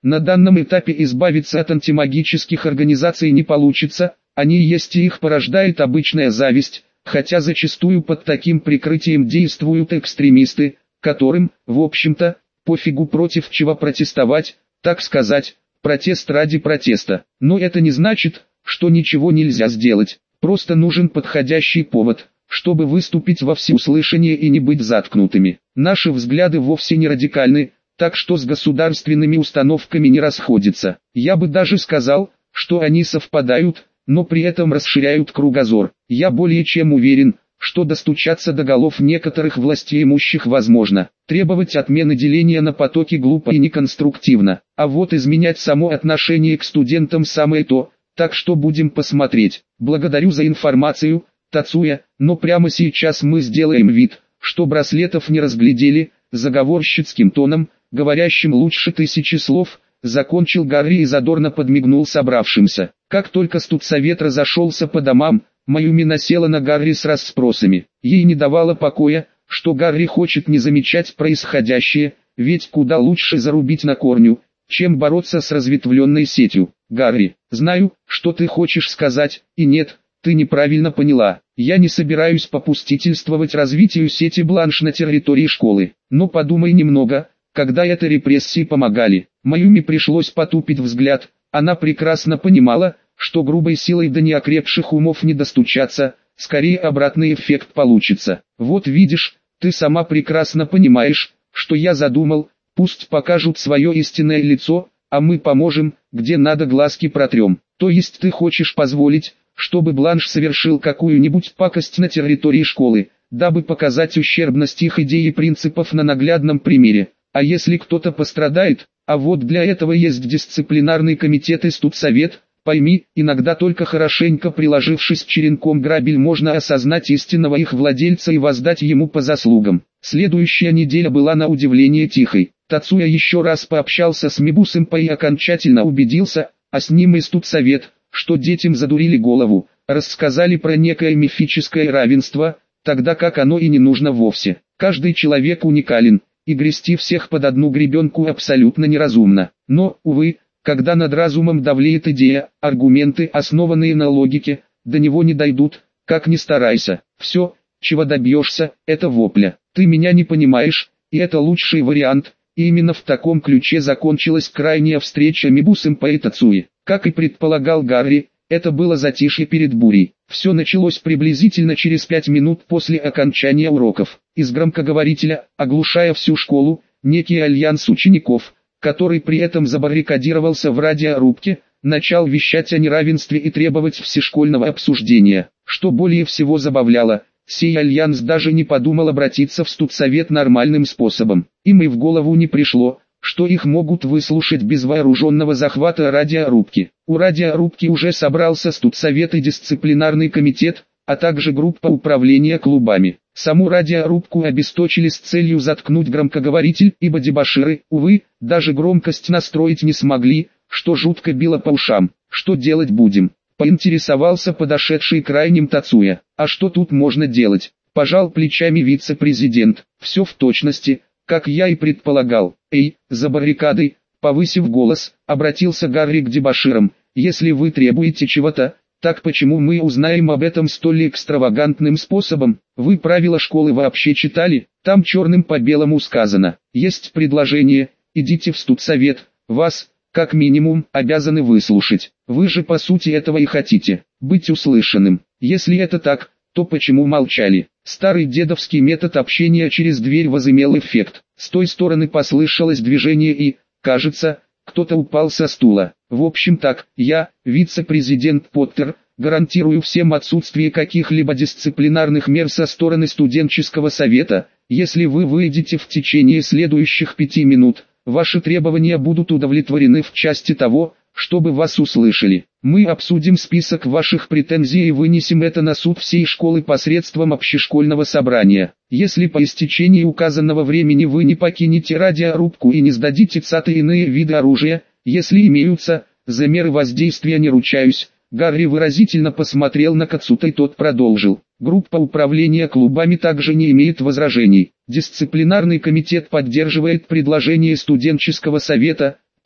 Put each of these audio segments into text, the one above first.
На данном этапе избавиться от антимагических организаций не получится, они есть и их порождает обычная зависть, хотя зачастую под таким прикрытием действуют экстремисты, которым, в общем-то, пофигу против чего протестовать, так сказать, протест ради протеста. Но это не значит, что ничего нельзя сделать, просто нужен подходящий повод, чтобы выступить во всеуслышание и не быть заткнутыми. Наши взгляды вовсе не радикальны, так что с государственными установками не расходятся. Я бы даже сказал, что они совпадают, но при этом расширяют кругозор. Я более чем уверен, что достучаться до голов некоторых властеимущих возможно. Требовать отмены деления на потоки глупо и неконструктивно, а вот изменять само отношение к студентам самое то, так что будем посмотреть. Благодарю за информацию, Тацуя, но прямо сейчас мы сделаем вид, что браслетов не разглядели, заговорщицким тоном, говорящим лучше 1000 слов, закончил Гарри и задорно подмигнул собравшимся. Как только студсовет разошелся по домам, Майюми насела на Гарри с расспросами. Ей не давало покоя, что Гарри хочет не замечать происходящее, ведь куда лучше зарубить на корню, чем бороться с разветвленной сетью. Гарри, знаю, что ты хочешь сказать, и нет, ты неправильно поняла. Я не собираюсь попустительствовать развитию сети Бланш на территории школы. Но подумай немного, когда это репрессии помогали. Майюми пришлось потупить взгляд, она прекрасно понимала, что грубой силой до неокрепших умов не достучаться, скорее обратный эффект получится. Вот видишь, ты сама прекрасно понимаешь, что я задумал, пусть покажут свое истинное лицо, а мы поможем, где надо глазки протрем. То есть ты хочешь позволить, чтобы Бланш совершил какую-нибудь пакость на территории школы, дабы показать ущербность их идей и принципов на наглядном примере. А если кто-то пострадает, а вот для этого есть дисциплинарный комитет и студсовет, пойми, иногда только хорошенько приложившись черенком грабель можно осознать истинного их владельца и воздать ему по заслугам. Следующая неделя была на удивление тихой. Тацуя еще раз пообщался с Мибу-сэмпай и окончательно убедился, а с ним и студсовет, что детям задурили голову, рассказали про некое мифическое равенство, тогда как оно и не нужно вовсе. Каждый человек уникален, и грести всех под одну гребенку абсолютно неразумно. Но, увы, когда над разумом давлеет идея, аргументы, основанные на логике, до него не дойдут, как ни старайся. Все, чего добьешься, это вопля. Ты меня не понимаешь, и это лучший вариант. И именно в таком ключе закончилась крайняя встреча Мибу-сэмпай и Тацуи. Как и предполагал Гарри, это было затишье перед бурей. Все началось приблизительно через 5 минут после окончания уроков. Из громкоговорителя, оглушая всю школу, некий альянс учеников, который при этом забаррикадировался в радиорубке, начал вещать о неравенстве и требовать всешкольного обсуждения. Что более всего забавляло, сей альянс даже не подумал обратиться в студсовет нормальным способом. Им и в голову не пришло, что их могут выслушать без вооруженного захвата радиорубки. У радиорубки уже собрался студсовет и дисциплинарный комитет, а также группа управления клубами. Саму радиорубку обесточили с целью заткнуть громкоговоритель, ибо дебоширы, увы, даже громкость настроить не смогли, что жутко било по ушам. Что делать будем? Поинтересовался подошедший крайним Тацуя. А что тут можно делать? Пожал плечами вице-президент. Все в точности, как я и предполагал. Эй, за баррикадой, повысив голос, обратился Гарри к дебоширам. Если вы требуете чего-то, так почему мы узнаем об этом столь экстравагантным способом? Вы правила школы вообще читали? Там черным по белому сказано. Есть предложение, идите в студсовет, вас, как минимум, обязаны выслушать. Вы же по сути этого и хотите, быть услышанным. Если это так, то почему молчали? Старый дедовский метод общения через дверь возымел эффект. С той стороны послышалось движение и, кажется, кто-то упал со стула. В общем так, я, вице-президент Поттер, гарантирую всем отсутствие каких-либо дисциплинарных мер со стороны студенческого совета. Если вы выйдете в течение следующих 5 минут, ваши требования будут удовлетворены в части того, чтобы вас услышали. Мы обсудим список ваших претензий и вынесем это на суд всей школы посредством общешкольного собрания. Если по истечении указанного времени вы не покинете радиорубку и не сдадите ЦАТ и иные виды оружия, если имеются, за меры воздействия не ручаюсь. Гарри выразительно посмотрел на Кацута и тот продолжил. Группа управления клубами также не имеет возражений. Дисциплинарный комитет поддерживает предложение студенческого совета,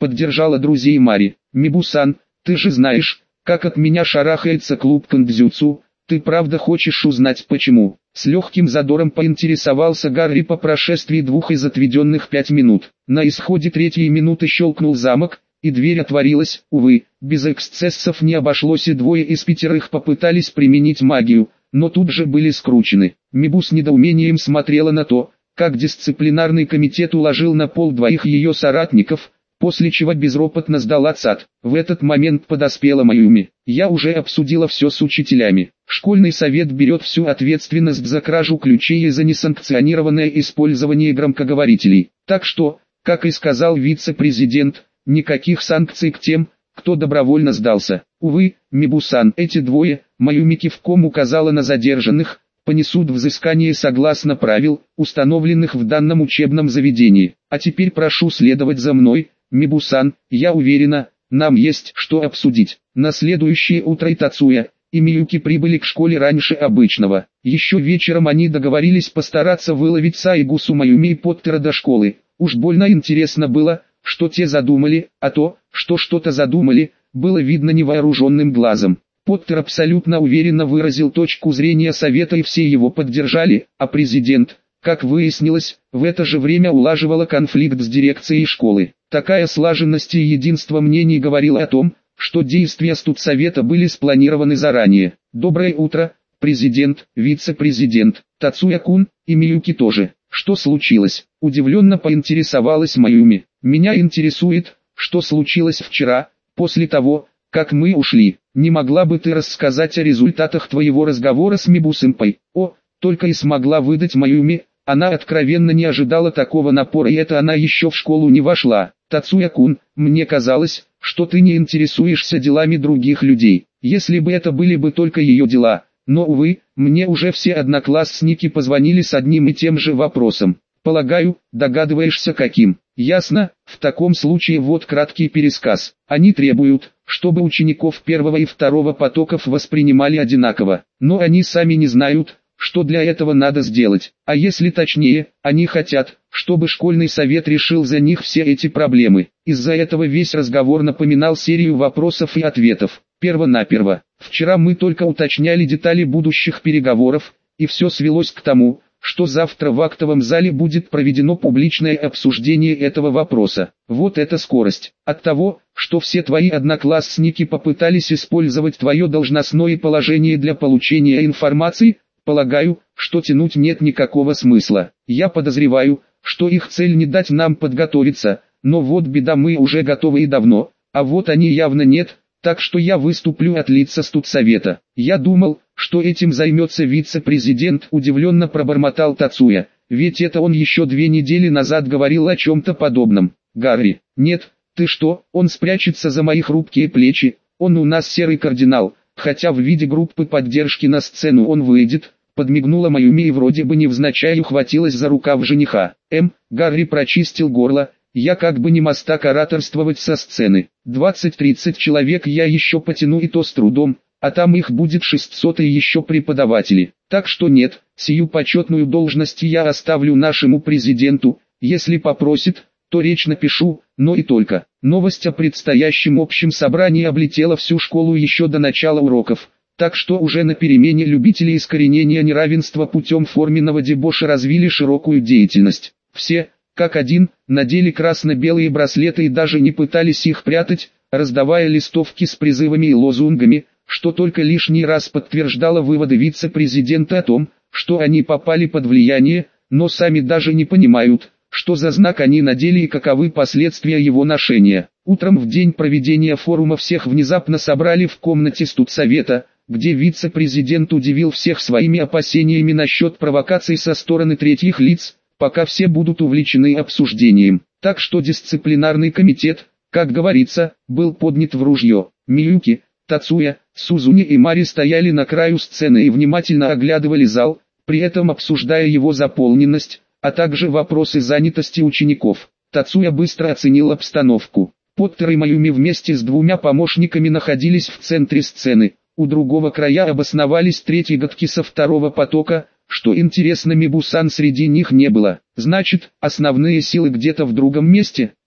поддержала друзей Мари. Мибусан, ты же знаешь, как от меня шарахается клуб кандзюцу, ты правда хочешь узнать почему? С легким задором поинтересовался Гарри по прошествии 2 из отведенных 5 минут. На исходе 3-й минуты щелкнул замок, и дверь отворилась. Увы, без эксцессов не обошлось, и 2 из 5 попытались применить магию, но тут же были скручены. Мибу с недоумением смотрела на то, как дисциплинарный комитет уложил на пол 2 ее соратников, после чего безропотно сдала ЦАД. В этот момент подоспела Майюми. Я уже обсудила все с учителями. Школьный совет берет всю ответственность за кражу ключей и за несанкционированное использование громкоговорителей. Так что, как и сказал вице-президент, никаких санкций к тем, кто добровольно сдался. Увы, Мибусан, эти 2, Майюми кивком указала на задержанных, понесут взыскание согласно правил, установленных в данном учебном заведении. А теперь прошу следовать за мной, Мибусан, я уверена, нам есть что обсудить. На следующее утро и Тацуя, и Миюки прибыли к школе раньше обычного. Еще вечером они договорились постараться выловить Сайгусу, Майюми и Поттера до школы. Уж больно интересно было, что те задумали, а то, что что-то задумали, было видно невооруженным глазом. Поттер абсолютно уверенно выразил точку зрения совета, и все его поддержали, а президент, как выяснилось, в это же время улаживала конфликт с дирекцией школы. Такая слаженность и единство мнений говорила о том, что действия студсовета были спланированы заранее. «Доброе утро, президент, вице-президент, Тацуя-кун, и Миюки тоже. Что случилось?» – удивленно поинтересовалась Майюми. «Меня интересует, что случилось вчера, после того, как мы ушли. Не могла бы ты рассказать о результатах твоего разговора с Мибу-сэмпай?» «О», только и смогла выдать Майюми. Она откровенно не ожидала такого напора, и это она еще в школу не вошла. «Тацуя-кун, мне казалось, что ты не интересуешься делами других людей. Если бы это были бы только ее дела. Но, увы, мне уже все одноклассники позвонили с одним и тем же вопросом. Полагаю, догадываешься каким?» «Ясно, в таком случае вот краткий пересказ. Они требуют, чтобы учеников 1 и 2 потоков воспринимали одинаково. Но они сами не знают, что для этого надо сделать. А если точнее, они хотят, чтобы школьный совет решил за них все эти проблемы. Из-за этого весь разговор напоминал серию вопросов и ответов. Первонаперво, вчера мы только уточняли детали будущих переговоров, и все свелось к тому, что завтра в актовом зале будет проведено публичное обсуждение этого вопроса. Вот эта скорость. От того, что все твои одноклассники попытались использовать твое должностное положение для получения информации, полагаю, что тянуть нет никакого смысла. Я подозреваю, что их цель не дать нам подготовиться, но вот беда, мы уже готовы и давно, а вот они явно нет, так что я выступлю от лица студсовета. Я думал, что этим займется вице-президент, удивленно пробормотал Тацуя, ведь это он еще 2 недели назад говорил о чем-то подобном. Гарри, нет, ты что, он спрячется за мои хрупкие плечи, он у нас серый кардинал, хотя в виде группы поддержки на сцену он выйдет, подмигнула Майюми и вроде бы невзначай ухватилась за рукав жениха. Гарри прочистил горло. Я как бы не мастак ораторствовать со сцены. 20-30 человек я еще потяну, и то с трудом, а там их будет 600 и еще преподаватели. Так что нет, сию почетную должность я оставлю нашему президенту, если попросит, то речь напишу, но и только. Новость о предстоящем общем собрании облетела всю школу еще до начала уроков, так что уже на перемене любители искоренения неравенства путем форменного дебоша развили широкую деятельность. Все, как один, надели красно-белые браслеты и даже не пытались их прятать, раздавая листовки с призывами и лозунгами, что только лишний раз подтверждало выводы вице-президента о том, что они попали под влияние, но сами даже не понимают, что за знак они надели и каковы последствия его ношения. Утром в день проведения форума всех внезапно собрали в комнате студсовета, где вице-президент удивил всех своими опасениями насчет провокаций со стороны третьих лиц, пока все будут увлечены обсуждением. Так что дисциплинарный комитет, как говорится, был поднят в ружье. Миюки, Тацуя, Сузуни и Мари стояли на краю сцены и внимательно оглядывали зал, при этом обсуждая его заполненность, а также вопросы занятости учеников. Тацуя быстро оценил обстановку. Поттер и Майюми вместе с 2 помощниками находились в центре сцены. У другого края обосновались 3 годки со 2 потока, что интересно, Мибусан среди них не было. Значит, основные силы где-то в другом месте.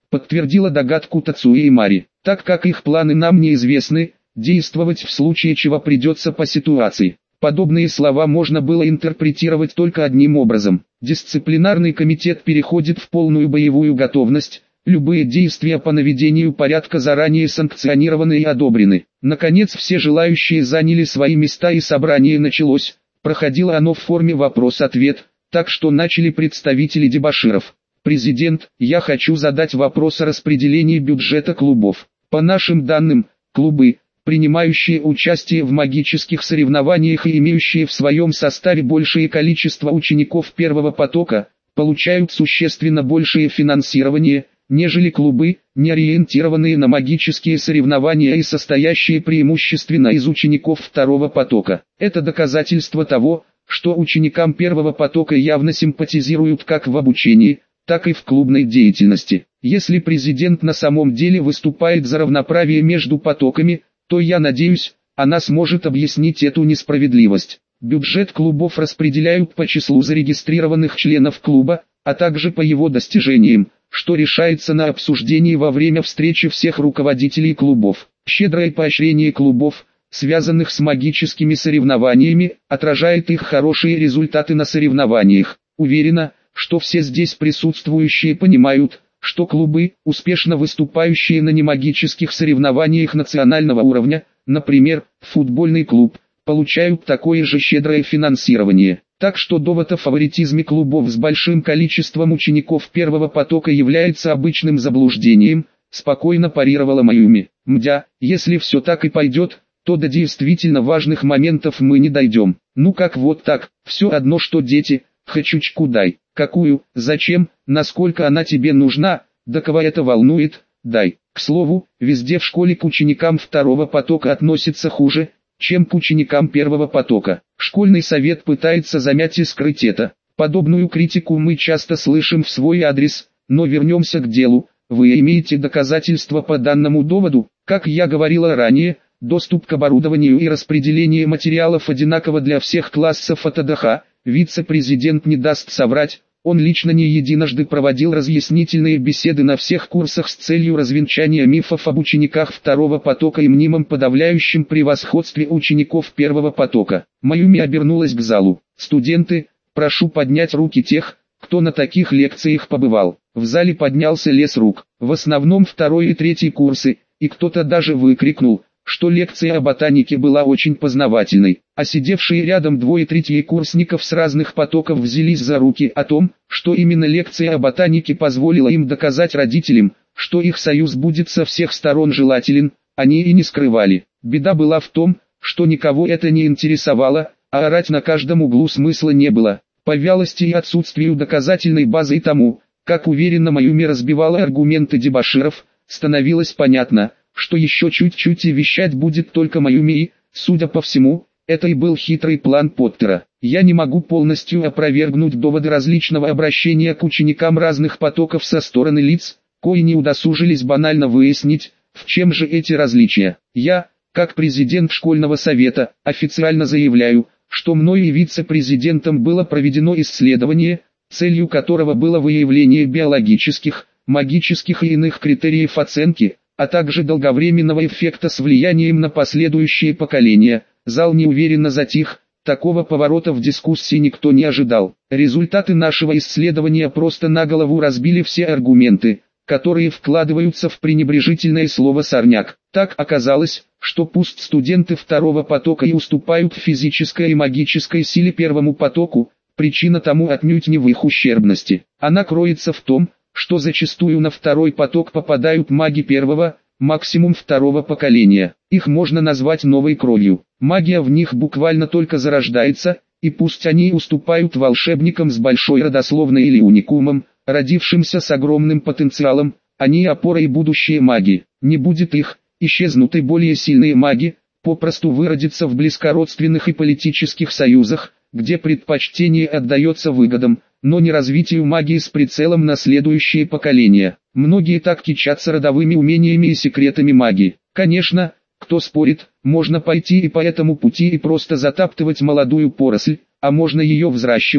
подтвердила догадку Тацуи и Мари. Так как их планы нам неизвестны, действовать в случае чего придется по ситуации. Подобные слова можно было интерпретировать только одним образом. Дисциплинарный комитет переходит в полную боевую готовность. Любые действия по наведению порядка заранее санкционированы и одобрены. Наконец все желающие заняли свои места и собрание началось. Проходило оно в форме вопрос-ответ, так что начали представители дебоширов. Президент, я хочу задать вопрос о распределении бюджета клубов. По нашим данным, клубы, принимающие участие в магических соревнованиях и имеющие в своем составе большее количество учеников первого потока, получают существенно большее финансирование, нежели клубы, не ориентированные на магические соревнования и состоящие преимущественно из учеников второго потока. Это доказательство того, что ученикам первого потока явно симпатизируют как в обучении, так и в клубной деятельности. Если президент на самом деле выступает за равноправие между потоками, то я надеюсь, она сможет объяснить эту несправедливость. Бюджет клубов распределяют по числу зарегистрированных членов клуба, а также по его достижениям, что решается на обсуждении во время встречи всех руководителей клубов. Щедрое поощрение клубов, связанных с магическими соревнованиями, отражает их хорошие результаты на соревнованиях. Уверена, что все здесь присутствующие понимают, что клубы, успешно выступающие на немагических соревнованиях национального уровня, например, футбольный клуб, получают такое же щедрое финансирование. Так что довод о фаворитизме клубов с большим количеством учеников первого потока является обычным заблуждением, спокойно парировала Майюми. Мдя, если все так и пойдет, то до действительно важных моментов мы не дойдем. Ну как вот так, все одно что дети, хочучку дай. Какую, зачем, насколько она тебе нужна, да кого это волнует, дай. К слову, везде в школе к ученикам второго потока относятся хуже, чем к ученикам первого потока. Школьный совет пытается замять и скрыть это. Подобную критику мы часто слышим в свой адрес, но вернемся к делу. Вы имеете доказательства по данному доводу? Как я говорила ранее, доступ к оборудованию и распределение материалов одинаково для всех классов от АДХ, вице-президент не даст соврать. Он лично не единожды проводил разъяснительные беседы на всех курсах с целью развенчания мифов об учениках второго потока и мнимом подавляющем превосходстве учеников первого потока. Майюми обернулась к залу. Студенты, прошу поднять руки тех, кто на таких лекциях побывал. В зале поднялся лес рук, в основном второй и третий курсы, и кто-то даже выкрикнул, что лекция о ботанике была очень познавательной, а сидевшие рядом двое третьекурсников с разных потоков взялись за руки о том, что именно лекция о ботанике позволила им доказать родителям, что их союз будет со всех сторон желателен, они и не скрывали. Беда была в том, что никого это не интересовало, а орать на каждом углу смысла не было. По вялости и отсутствию доказательной базы и тому, как уверенно Майюми разбивала аргументы дебоширов, становилось понятно, что еще чуть-чуть и вещать будет только Майюми и, судя по всему, это и был хитрый план Поттера. Я не могу полностью опровергнуть доводы различного обращения к ученикам разных потоков со стороны лиц, кои не удосужились банально выяснить, в чем же эти различия. Я, как президент школьного совета, официально заявляю, что мною и вице-президентом было проведено исследование, целью которого было выявление биологических, магических и иных критериев оценки, а также долговременного эффекта с влиянием на последующие поколения. Зал неуверенно затих, такого поворота в дискуссии никто не ожидал. Результаты нашего исследования просто на голову разбили все аргументы, которые вкладываются в пренебрежительное слово «сорняк». Так оказалось, что пусть студенты второго потока и уступают в физической и магической силе первому потоку, причина тому отнюдь не в их ущербности. Она кроется в том, что зачастую на второй поток попадают маги первого, максимум второго поколения. Их можно назвать новой кровью. Магия в них буквально только зарождается, и пусть они уступают волшебникам с большой родословной или уникумом, родившимся с огромным потенциалом, они опора и будущее маги. Не будет их, исчезнут и более сильные маги, попросту выродятся в близкородственных и политических союзах, где предпочтение отдается выгодам, но не развитию магии с прицелом на следующие поколения. Многие так кичатся родовыми умениями и секретами магии. Конечно, кто спорит, можно пойти и по этому пути и просто затаптывать молодую поросль, а можно ее взращивать,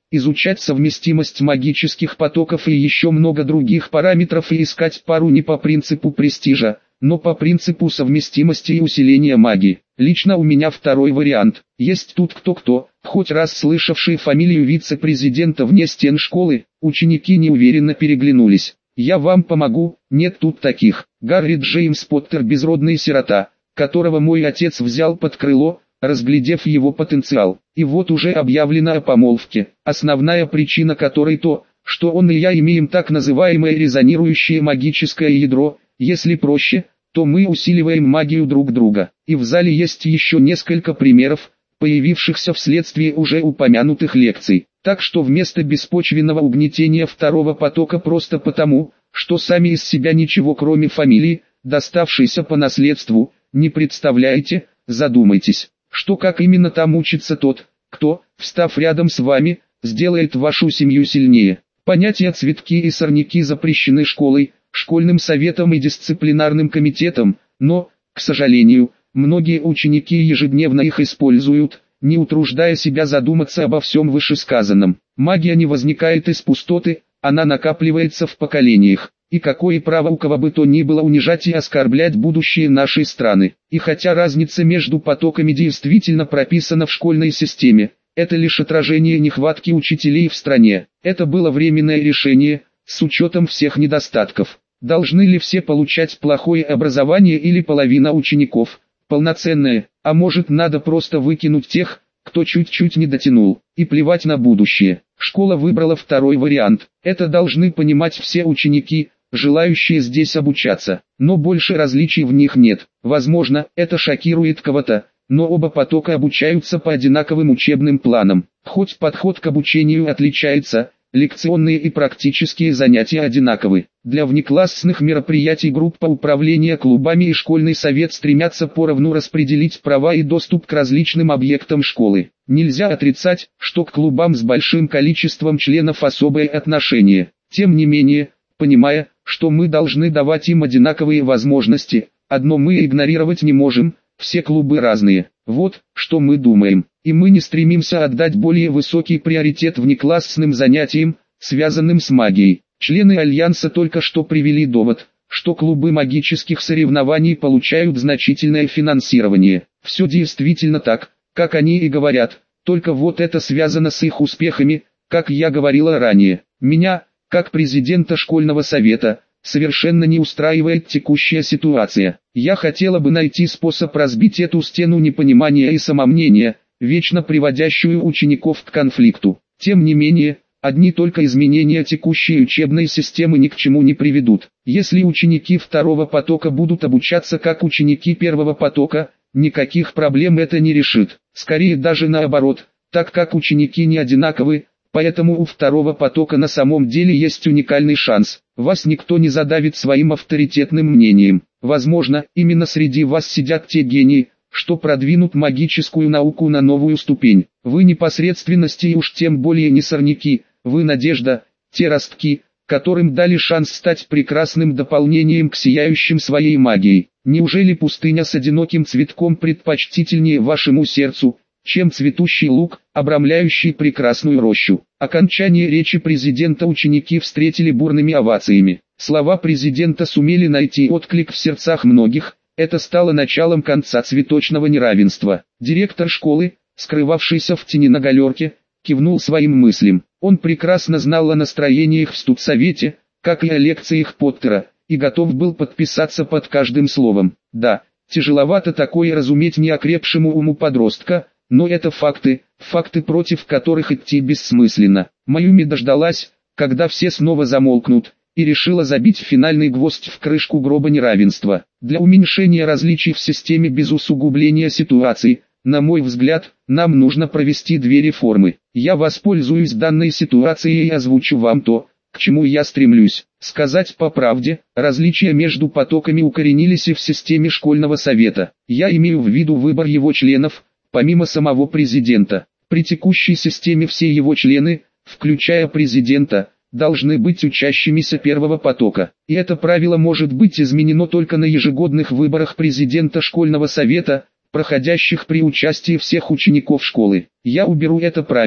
изучать совместимость магических потоков и еще много других параметров и искать пару не по принципу престижа, но по принципу совместимости и усиления магии. Лично у меня второй вариант. Есть тут кто-кто, хоть раз слышавший фамилию вице-президента вне стен школы, ученики неуверенно переглянулись. Я вам помогу, нет тут таких. Гарри Джеймс Поттер безродный сирота, которого мой отец взял под крыло, разглядев его потенциал. И вот уже объявлено о помолвке, основная причина которой то, что он и я имеем так называемое резонирующее магическое ядро, если проще, то мы усиливаем магию друг друга. И в зале есть еще несколько примеров, появившихся вследствие уже упомянутых лекций. Так что вместо беспочвенного угнетения второго потока просто потому, что сами из себя ничего кроме фамилии, доставшейся по наследству, не представляете, задумайтесь, что как именно там учится тот, кто, встав рядом с вами, сделает вашу семью сильнее. Понятия цветки и сорняки запрещены школой, школьным советом и дисциплинарным комитетом, но, к сожалению, многие ученики ежедневно их используют, не утруждая себя задуматься обо всем вышесказанном. Магия не возникает из пустоты, она накапливается в поколениях. И какое право у кого бы то ни было унижать и оскорблять будущее нашей страны. И хотя разница между потоками действительно прописана в школьной системе, это лишь отражение нехватки учителей в стране. Это было временное решение, с учетом всех недостатков. Должны ли все получать плохое образование или половина учеников полноценное, а может надо просто выкинуть тех, кто чуть-чуть не дотянул, и плевать на будущее. Школа выбрала второй вариант. Это должны понимать все ученики, желающие здесь обучаться, но больше различий в них нет. Возможно, это шокирует кого-то, но оба потока обучаются по одинаковым учебным планам. Хоть подход к обучению отличается, лекционные и практические занятия одинаковы. Для внеклассных мероприятий группа управления клубами и школьный совет стремятся поровну распределить права и доступ к различным объектам школы. Нельзя отрицать, что к клубам с большим количеством членов особое отношение. Тем не менее, понимая, что мы должны давать им одинаковые возможности, одно мы игнорировать не можем, все клубы разные. Вот, что мы думаем. И мы не стремимся отдать более высокий приоритет внеклассным занятиям, связанным с магией. Члены Альянса только что привели довод, что клубы магических соревнований получают значительное финансирование. Все действительно так, как они и говорят, только вот это связано с их успехами, как я говорила ранее. Меня, как президента школьного совета, совершенно не устраивает текущая ситуация. Я хотела бы найти способ разбить эту стену непонимания и самомнения, вечно приводящую учеников к конфликту. Тем не менее, одни только изменения текущей учебной системы ни к чему не приведут. Если ученики второго потока будут обучаться как ученики первого потока, никаких проблем это не решит. Скорее даже наоборот, так как ученики не одинаковы, поэтому у второго потока на самом деле есть уникальный шанс. Вас никто не задавит своим авторитетным мнением. Возможно, именно среди вас сидят те гении, что продвинут магическую науку на новую ступень. Вы непосредственности и уж тем более не сорняки, вы надежда, те ростки, которым дали шанс стать прекрасным дополнением к сияющим своей магией. Неужели пустыня с одиноким цветком предпочтительнее вашему сердцу, чем цветущий луг, обрамляющий прекрасную рощу? Окончание речи президента ученики встретили бурными овациями. Слова президента сумели найти отклик в сердцах многих. Это стало началом конца цветочного неравенства. Директор школы, скрывавшийся в тени на галерке, кивнул своим мыслям. Он прекрасно знал о настроениях в студсовете, как и о лекциях Поттера, и готов был подписаться под каждым словом. Да, тяжеловато такое разуметь неокрепшему уму подростка, но это факты, факты против которых идти бессмысленно. Майюми дождалась, когда все снова замолкнут, и решила забить финальный гвоздь в крышку гроба неравенства. Для уменьшения различий в системе без усугубления ситуации, на мой взгляд, нам нужно провести две реформы. Я воспользуюсь данной ситуацией и озвучу вам то, к чему я стремлюсь. Сказать по правде, различия между потоками укоренились и в системе школьного совета. Я имею в виду выбор его членов, помимо самого президента. При текущей системе все его члены, включая президента, должны быть учащимися первого потока. И это правило может быть изменено только на ежегодных выборах президента школьного совета, проходящих при участии всех учеников школы. Я уберу это правило,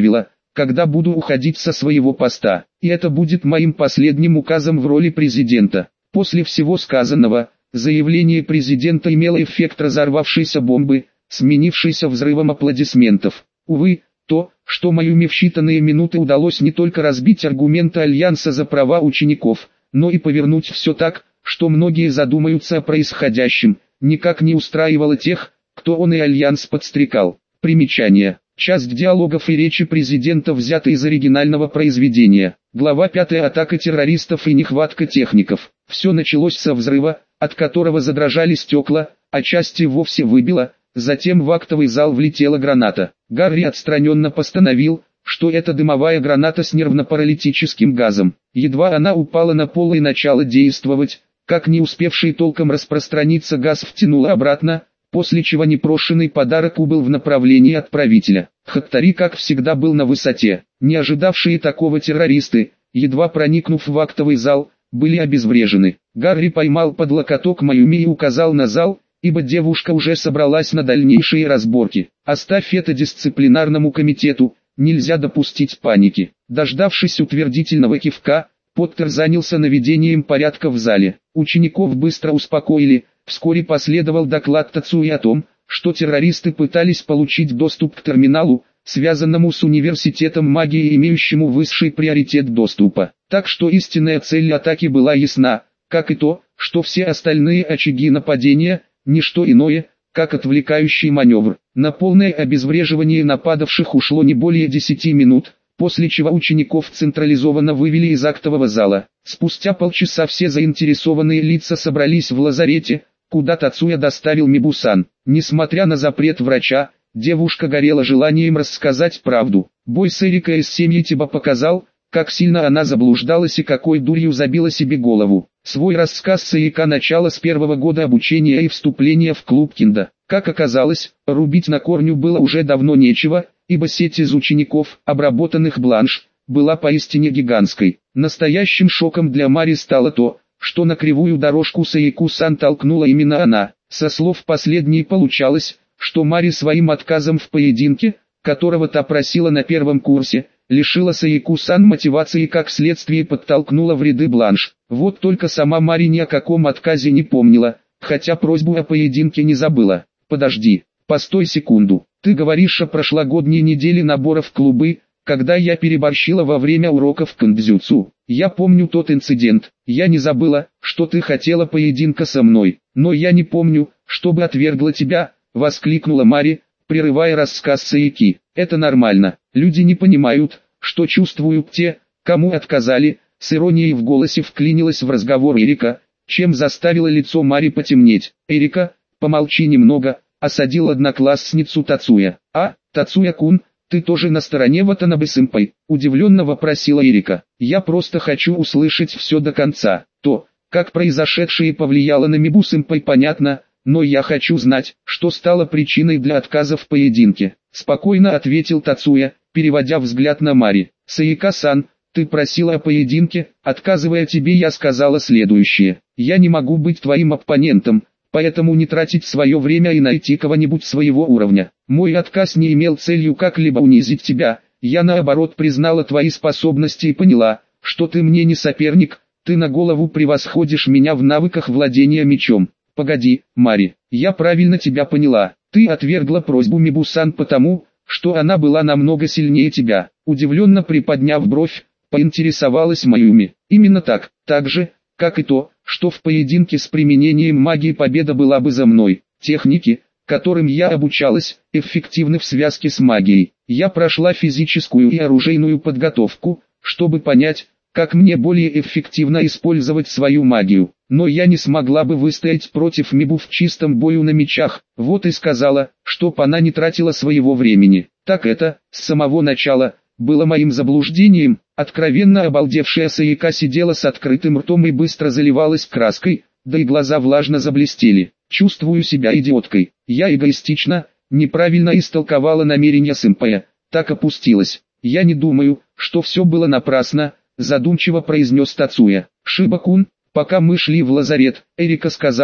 когда буду уходить со своего поста. И это будет моим последним указом в роли президента. После всего сказанного, заявление президента имело эффект разорвавшейся бомбы, сменившейся взрывом аплодисментов. Увы, то, что Маюми в считанные минуты удалось не только разбить аргументы Альянса за права учеников, но и повернуть все так, что многие задумаются о происходящем, никак не устраивало тех, кто он и Альянс подстрекал. Примечание. Часть диалогов и речи президента взята из оригинального произведения. Глава 5. Атака террористов и нехватка техников. Все началось со взрыва, от которого задрожали стекла, а части вовсе выбило, затем в актовый зал влетела граната. Гарри отстраненно постановил, что это дымовая граната с нервно-паралитическим газом. Едва она упала на пол и начала действовать, как не успевший толком распространиться газ втянуло обратно, после чего непрошенный подарок убыл в направлении отправителя. Хаттари, как всегда, был на высоте. Не ожидавшие такого террористы, едва проникнув в актовый зал, были обезврежены. Гарри поймал под локоток Маюми и указал на зал, ибо девушка уже собралась на дальнейшие разборки. «Оставь это дисциплинарному комитету, нельзя допустить паники». Дождавшись утвердительного кивка, Поттер занялся наведением порядка в зале. Учеников быстро успокоили. Вскоре последовал доклад Тацуи о том, что террористы пытались получить доступ к терминалу, связанному с университетом магии, имеющему высший приоритет доступа. Так что истинная цель атаки была ясна, как и то, что все остальные очаги нападения – ничто иное, как отвлекающий маневр. На полное обезвреживание нападавших ушло не более 10 минут, после чего учеников централизованно вывели из актового зала. Спустя полчаса все заинтересованные лица собрались в лазарете, куда Тацуя доставил Мибусан. Несмотря на запрет врача, девушка горела желанием рассказать правду. Бой с Эрикой из семьи Тиба показал, как сильно она заблуждалась и какой дурью забила себе голову. Свой рассказ Саика начала с первого года обучения и вступления в клуб Кинда. Как оказалось, рубить на корню было уже давно нечего, ибо сеть из учеников, обработанных Бланш, была поистине гигантской. Настоящим шоком для Мари стало то, что на кривую дорожку Саику-сан толкнула именно она. Со слов последней получалось, что Мари своим отказом в поединке, которого та просила на первом курсе, лишила Саику-сан мотивации и как следствие подтолкнула в ряды Бланш. Вот только сама Мари ни о каком отказе не помнила, хотя просьбу о поединке не забыла. «Подожди, постой секунду, ты говоришь о прошлогодней неделе набора в клубы, когда я переборщила во время уроков кандзюцу. Я помню тот инцидент, я не забыла, что ты хотела поединка со мной, но я не помню, чтобы отвергла тебя», — воскликнула Мари, прерывая рассказ Саики. «Это нормально, люди не понимают, что чувствуют те, кому отказали», — с иронией в голосе вклинилась в разговор Эрика, чем заставила лицо Мари потемнеть. «Эрика, помолчи немного», — осадил одноклассницу Тацуя. «А, Тацуя-кун, ты тоже на стороне Ватанабе-сэмпай?» — удивленно вопросила Эрика. «Я просто хочу услышать все до конца. То, как произошедшее повлияло на Мибу-сэмпай, понятно, но я хочу знать, что стало причиной для отказа в поединке», — спокойно ответил Тацуя, переводя взгляд на Мари. «Саика-сан, ты просила о поединке, отказывая тебе я сказала следующее. Я не могу быть твоим оппонентом, поэтому не тратить свое время и найти кого-нибудь своего уровня. Мой отказ не имел целью как-либо унизить тебя, я наоборот признала твои способности и поняла, что ты мне не соперник, ты на голову превосходишь меня в навыках владения мечом. Погоди, Мари, я правильно тебя поняла, ты отвергла просьбу Мибусан потому, что она была намного сильнее тебя». Удивленно приподняв бровь, поинтересовалась Маюми. «Именно так, так же, как и то, что в поединке с применением магии победа была бы за мной. Техники, которым я обучалась, эффективны в связке с магией. Я прошла физическую и оружейную подготовку, чтобы понять, как мне более эффективно использовать свою магию. Но я не смогла бы выстоять против Мибу в чистом бою на мечах, вот и сказала, чтоб она не тратила своего времени. Так это, с самого начала, было моим заблуждением». Откровенно обалдевшая Саика сидела с открытым ртом и быстро заливалась краской, да и глаза влажно заблестели. «Чувствую себя идиоткой. Я эгоистично, неправильно истолковала намерения сэмпая, так опустилась. Я не думаю, что все было напрасно», — задумчиво произнес Тацуя. «Шиба-кун, пока мы шли в лазарет, Эрика сказала,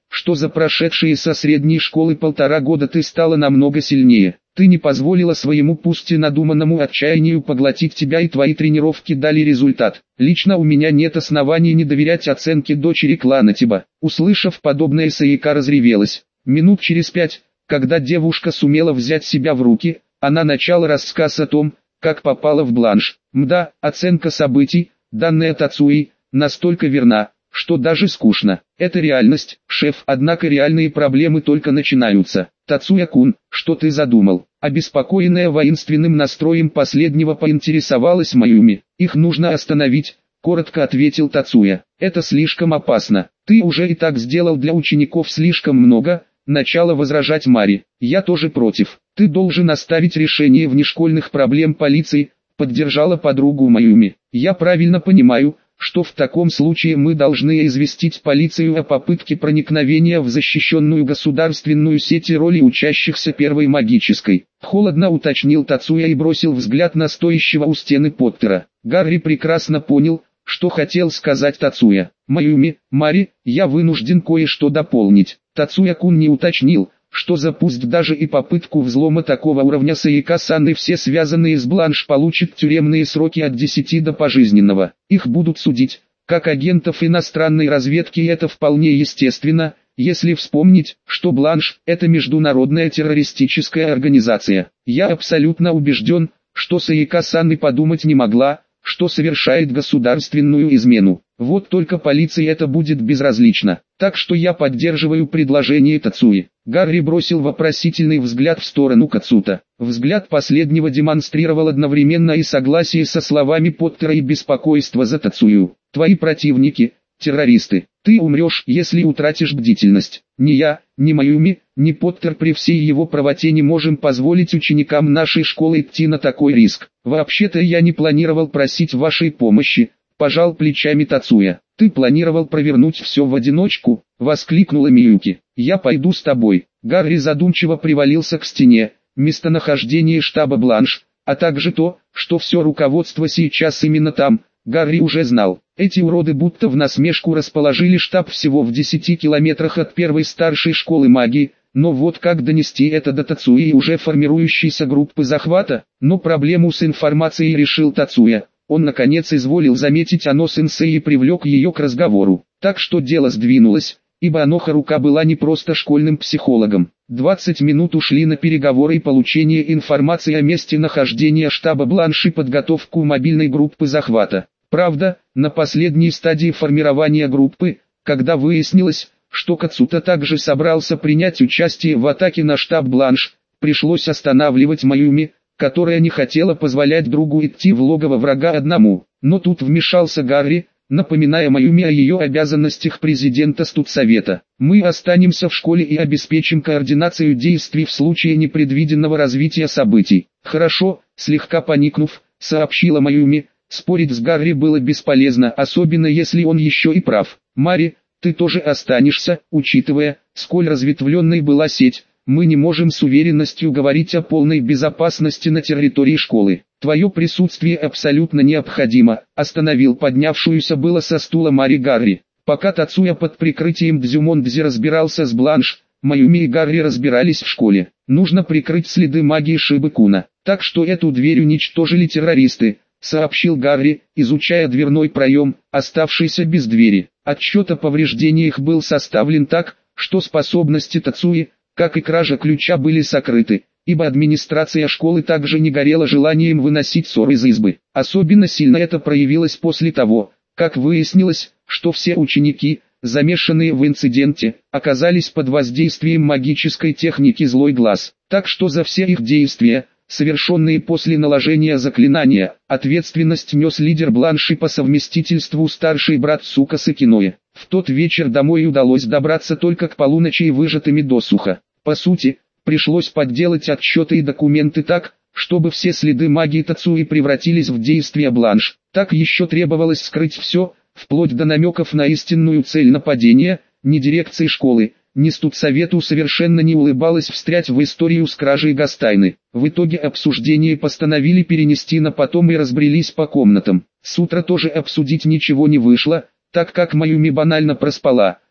что за прошедшие со средней школы 1,5 года ты стала намного сильнее. Ты не позволила своему пусть и надуманному отчаянию поглотить тебя, и твои тренировки дали результат. Лично у меня нет оснований не доверять оценке дочери клана Тиба. Услышав подобное, Саика разревелась. Минут через 5, когда девушка сумела взять себя в руки, она начала рассказ о том, как попала в бланш. Мда, оценка событий, данная Тацуи, настолько верна, что даже скучно. Это реальность, шеф, однако реальные проблемы только начинаются. Тацуя-кун, что ты задумал? Обеспокоенная воинственным настроем последнего поинтересовалась Майюми. Их нужно остановить, коротко ответил Тацуя. Это слишком опасно. Ты уже и так сделал для учеников слишком много. Начала возражать Мари. Я тоже против. Ты должен оставить решение внешкольных проблем полиции, поддержала подругу Майюми. Я правильно понимаю, что в таком случае мы должны известить полицию о попытке проникновения в защищенную государственную сеть и роли учащихся первой магической. Холодно уточнил Тацуя и бросил взгляд на стоящего у стены Поттера. Гарри прекрасно понял, что хотел сказать Тацуя. Майюми, Мари, я вынужден кое-что дополнить. Тацуя-кун не уточнил, что за пусть даже и попытку взлома такого уровня Саика-сан и все связанные с бланш получат тюремные сроки от 10 до пожизненного. Их будут судить, как агентов иностранной разведки, и это вполне естественно, если вспомнить, что бланш – это международная террористическая организация. Я абсолютно убежден, что Саика-сан и подумать не могла, что совершает государственную измену. Вот только полиции это будет безразлично. Так что я поддерживаю предложение Тацуи. Гарри бросил вопросительный взгляд в сторону Кацута. Взгляд последнего демонстрировал одновременно и согласие со словами Поттера и беспокойство за Тацую. Твои противники – террористы. Ты умрешь, если утратишь бдительность. Ни я, ни Майюми, ни Поттер при всей его правоте не можем позволить ученикам нашей школы идти на такой риск. Вообще-то я не планировал просить вашей помощи, пожал плечами Тацуя. Ты планировал провернуть все в одиночку, воскликнула Миюки. Я пойду с тобой. Гарри задумчиво привалился к стене. Местонахождение штаба Бланш, а также то, что все руководство сейчас именно там, Гарри уже знал. Эти уроды будто в насмешку расположили штаб всего в 10 километрах от первой старшей школы магии, но вот как донести это до Тацуи и уже формирующейся группы захвата? Но проблему с информацией решил Тацуя. Он наконец изволил заметить Ано-сенсей и привлек ее к разговору. Так что дело сдвинулось, ибо Ано Харука была не просто школьным психологом. 20 минут ушли на переговоры и получение информации о месте нахождения штаба Бланш и подготовку мобильной группы захвата. Правда, на последней стадии формирования группы, когда выяснилось, что Кацута также собрался принять участие в атаке на штаб Бланш, пришлось останавливать Майюми, которая не хотела позволять другу идти в логово врага одному. Но тут вмешался Гарри, напоминая Майюми о ее обязанностях президента студсовета. Мы останемся в школе и обеспечим координацию действий в случае непредвиденного развития событий. Хорошо, слегка поникнув, сообщила Майюми. Спорить с Гарри было бесполезно, особенно если он еще и прав. Мари, ты тоже останешься, учитывая, сколь разветвленной была сеть. Мы не можем с уверенностью говорить о полной безопасности на территории школы. Твое присутствие абсолютно необходимо, остановил поднявшуюся было со стула Мари Гарри. Пока Тацуя под прикрытием Дзюмондзи разбирался с Бланш, Майюми и Гарри разбирались в школе. Нужно прикрыть следы магии Шибы-куна. Так что эту дверь уничтожили террористы, сообщил Гарри, изучая дверной проем, оставшийся без двери. Отчет о повреждениях был составлен так, что способности Тацуи, как и кража ключа, были сокрыты, ибо администрация школы также не горела желанием выносить ссор из избы. Особенно сильно это проявилось после того, как выяснилось, что все ученики, замешанные в инциденте, оказались под воздействием магической техники «Злой глаз». Так что за все их действия, совершенные после наложения заклинания, ответственность нес лидер Бланши по совместительству старший брат Сукасы Киноэ. В тот вечер домой удалось добраться только к полуночи и выжатыми досуха. По сути, пришлось подделать отчеты и документы так, чтобы все следы магии Тацуи превратились в действия Бланш. Так еще требовалось скрыть все, вплоть до намеков на истинную цель нападения. Ни дирекции школы, ни студсовету совершенно не улыбалось встрять в историю с кражей Гастайны. В итоге обсуждение постановили перенести на потом и разбрелись по комнатам. С утра тоже обсудить ничего не вышло, так как Майюми банально проспала,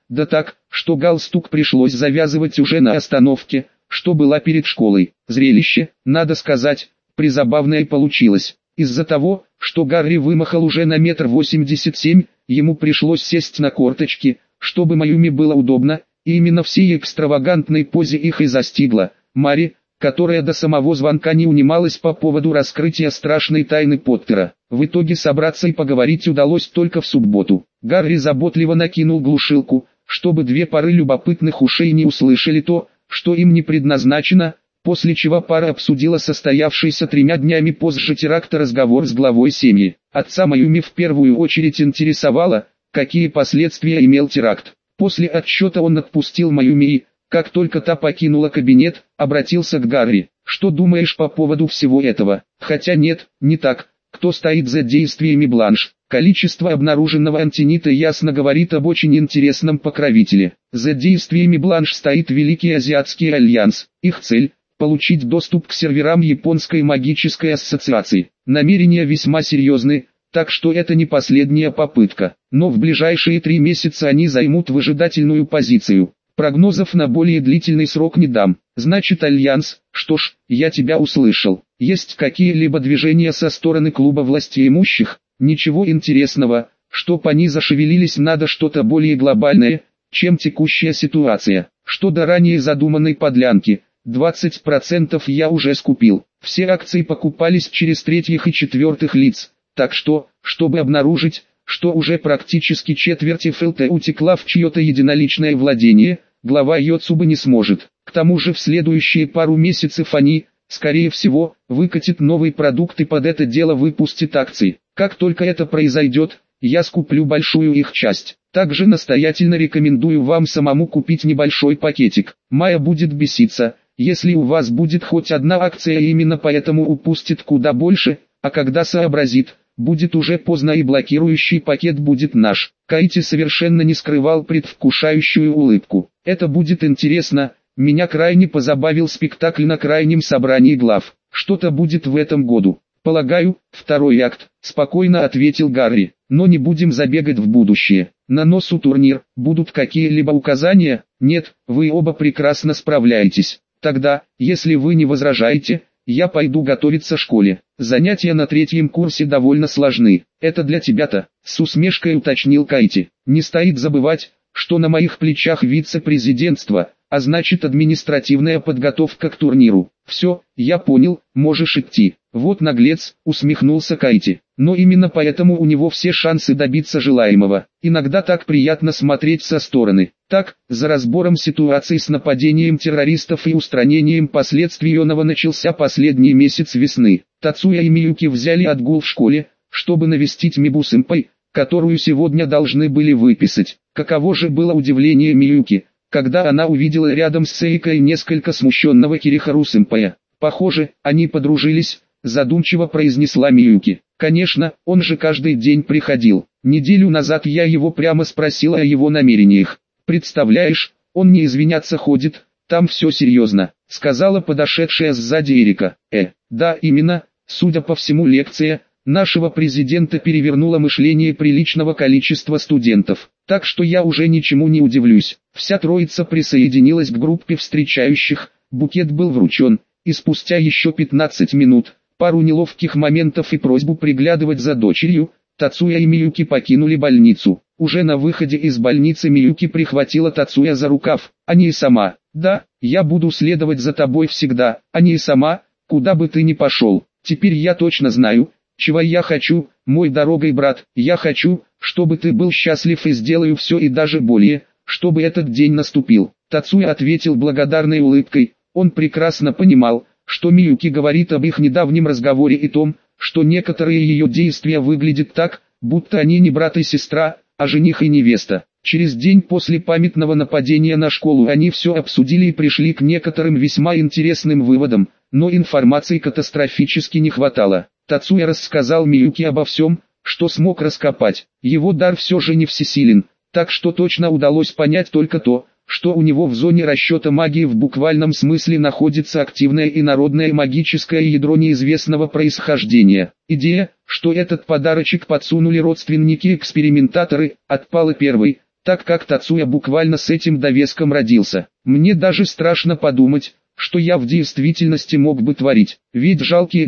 да так, что галстук пришлось завязывать уже на остановке, что была перед школой. Зрелище, надо сказать, призабавное получилось. Из-за того, что Гарри вымахал уже на 1,87 м, ему пришлось сесть на корточки, чтобы Маюми было удобно, и именно в сей экстравагантной позе их и застигла Мари, которая до самого звонка не унималась по поводу раскрытия страшной тайны Поттера. В итоге собраться и поговорить удалось только в субботу. Гарри заботливо накинул глушилку, чтобы две пары любопытных ушей не услышали то, что им не предназначено, после чего пара обсудила состоявшийся 3 днями позже теракта разговор с главой семьи. Отца Маюми в первую очередь интересовало, какие последствия имел теракт. После отсчета он отпустил Маюми и, как только та покинула кабинет, обратился к Гарри. «Что думаешь по поводу всего этого?» «Хотя нет, не так. Кто стоит за действиями Бланш?» Количество обнаруженного антинита ясно говорит об очень интересном покровителе. За действиями Бланш стоит Великий Азиатский Альянс. Их цель – получить доступ к серверам Японской магической ассоциации. Намерения весьма серьезны, так что это не последняя попытка. Но в ближайшие 3 месяца они займут выжидательную позицию. Прогнозов на более длительный срок не дам. Значит, Альянс, что ж, я тебя услышал. Есть какие-либо движения со стороны клуба властеимущих? Ничего интересного, чтоб они зашевелились, надо что-то более глобальное, чем текущая ситуация. Что до ранее задуманной подлянки, 20% я уже скупил. Все акции покупались через третьих и четвертых лиц, так что, чтобы обнаружить, что уже практически четверть ФЛТ утекла в чье-то единоличное владение, глава Йоцубы не сможет. К тому же в следующие пару месяцев они, скорее всего, выкатят новый продукт и под это дело выпустят акции. Как только это произойдет, я скуплю большую их часть. Также настоятельно рекомендую вам самому купить небольшой пакетик. Майя будет беситься, если у вас будет хоть одна акция, и именно поэтому упустит куда больше, а когда сообразит, будет уже поздно и блокирующий пакет будет наш. Кайти совершенно не скрывал предвкушающую улыбку. Это будет интересно, меня крайне позабавил спектакль на крайнем собрании глав. Что-то будет в этом году. Полагаю, второй акт, спокойно ответил Гарри, но не будем забегать в будущее. На носу турнир, будут какие-либо указания? Нет, вы оба прекрасно справляетесь. Тогда, если вы не возражаете, я пойду готовиться к школе. Занятия на 3-м курсе довольно сложны. Это для тебя-то, с усмешкой уточнил Кайти. Не стоит забывать, что на моих плечах вице-президентство, а значит административная подготовка к турниру. Все, я понял, можешь идти. Вот наглец, усмехнулся Кайти. Но именно поэтому у него все шансы добиться желаемого. Иногда так приятно смотреть со стороны. Так, за разбором ситуации с нападением террористов и устранением последствий оного начался последний месяц весны. Тацуя и Миюки взяли отгул в школе, чтобы навестить Мибу-сэмпай, которую сегодня должны были выписать. Каково же было удивление Миюки, когда она увидела рядом с Сейкой несколько смущенного Кирихару-сэмпая. «Похоже, они подружились», — задумчиво произнесла Миюки. «Конечно, он же каждый день приходил. Неделю назад я его прямо спросила о его намерениях. Представляешь, он не извиняться ходит, там все серьезно», — сказала подошедшая сзади Эрика. Да, именно, судя по всему лекция нашего президента перевернула мышление приличного количества студентов. Так что я уже ничему не удивлюсь. Вся троица присоединилась к группе встречающих, букет был вручен, и спустя еще 15 минут, пару неловких моментов и просьбу приглядывать за дочерью, Тацуя и Миюки покинули больницу. Уже на выходе из больницы Миюки прихватила Тацуя за рукав, а не и сама. «Да, я буду следовать за тобой всегда, а не и сама, куда бы ты ни пошел. Теперь я точно знаю, чего я хочу, мой дорогой брат. Я хочу, чтобы ты был счастлив, и сделаю все и даже более, чтобы этот день наступил». Тацуя ответил благодарной улыбкой. Он прекрасно понимал, что Миюки говорит об их недавнем разговоре и том, что некоторые ее действия выглядят так, будто они не брат и сестра, а жених и невеста. Через день после памятного нападения на школу они все обсудили и пришли к некоторым весьма интересным выводам, но информации катастрофически не хватало. Тацуя рассказал Миюки обо всем, что смог раскопать. Его дар все же не всесилен, так что точно удалось понять только то, что у него в зоне расчета магии в буквальном смысле находится активное и народное магическое ядро неизвестного происхождения. Идея, что этот подарочек подсунули родственники-экспериментаторы, отпала первой, так как Тацуя буквально с этим довеском родился. Мне даже страшно подумать, что я в действительности мог бы творить, ведь жалкие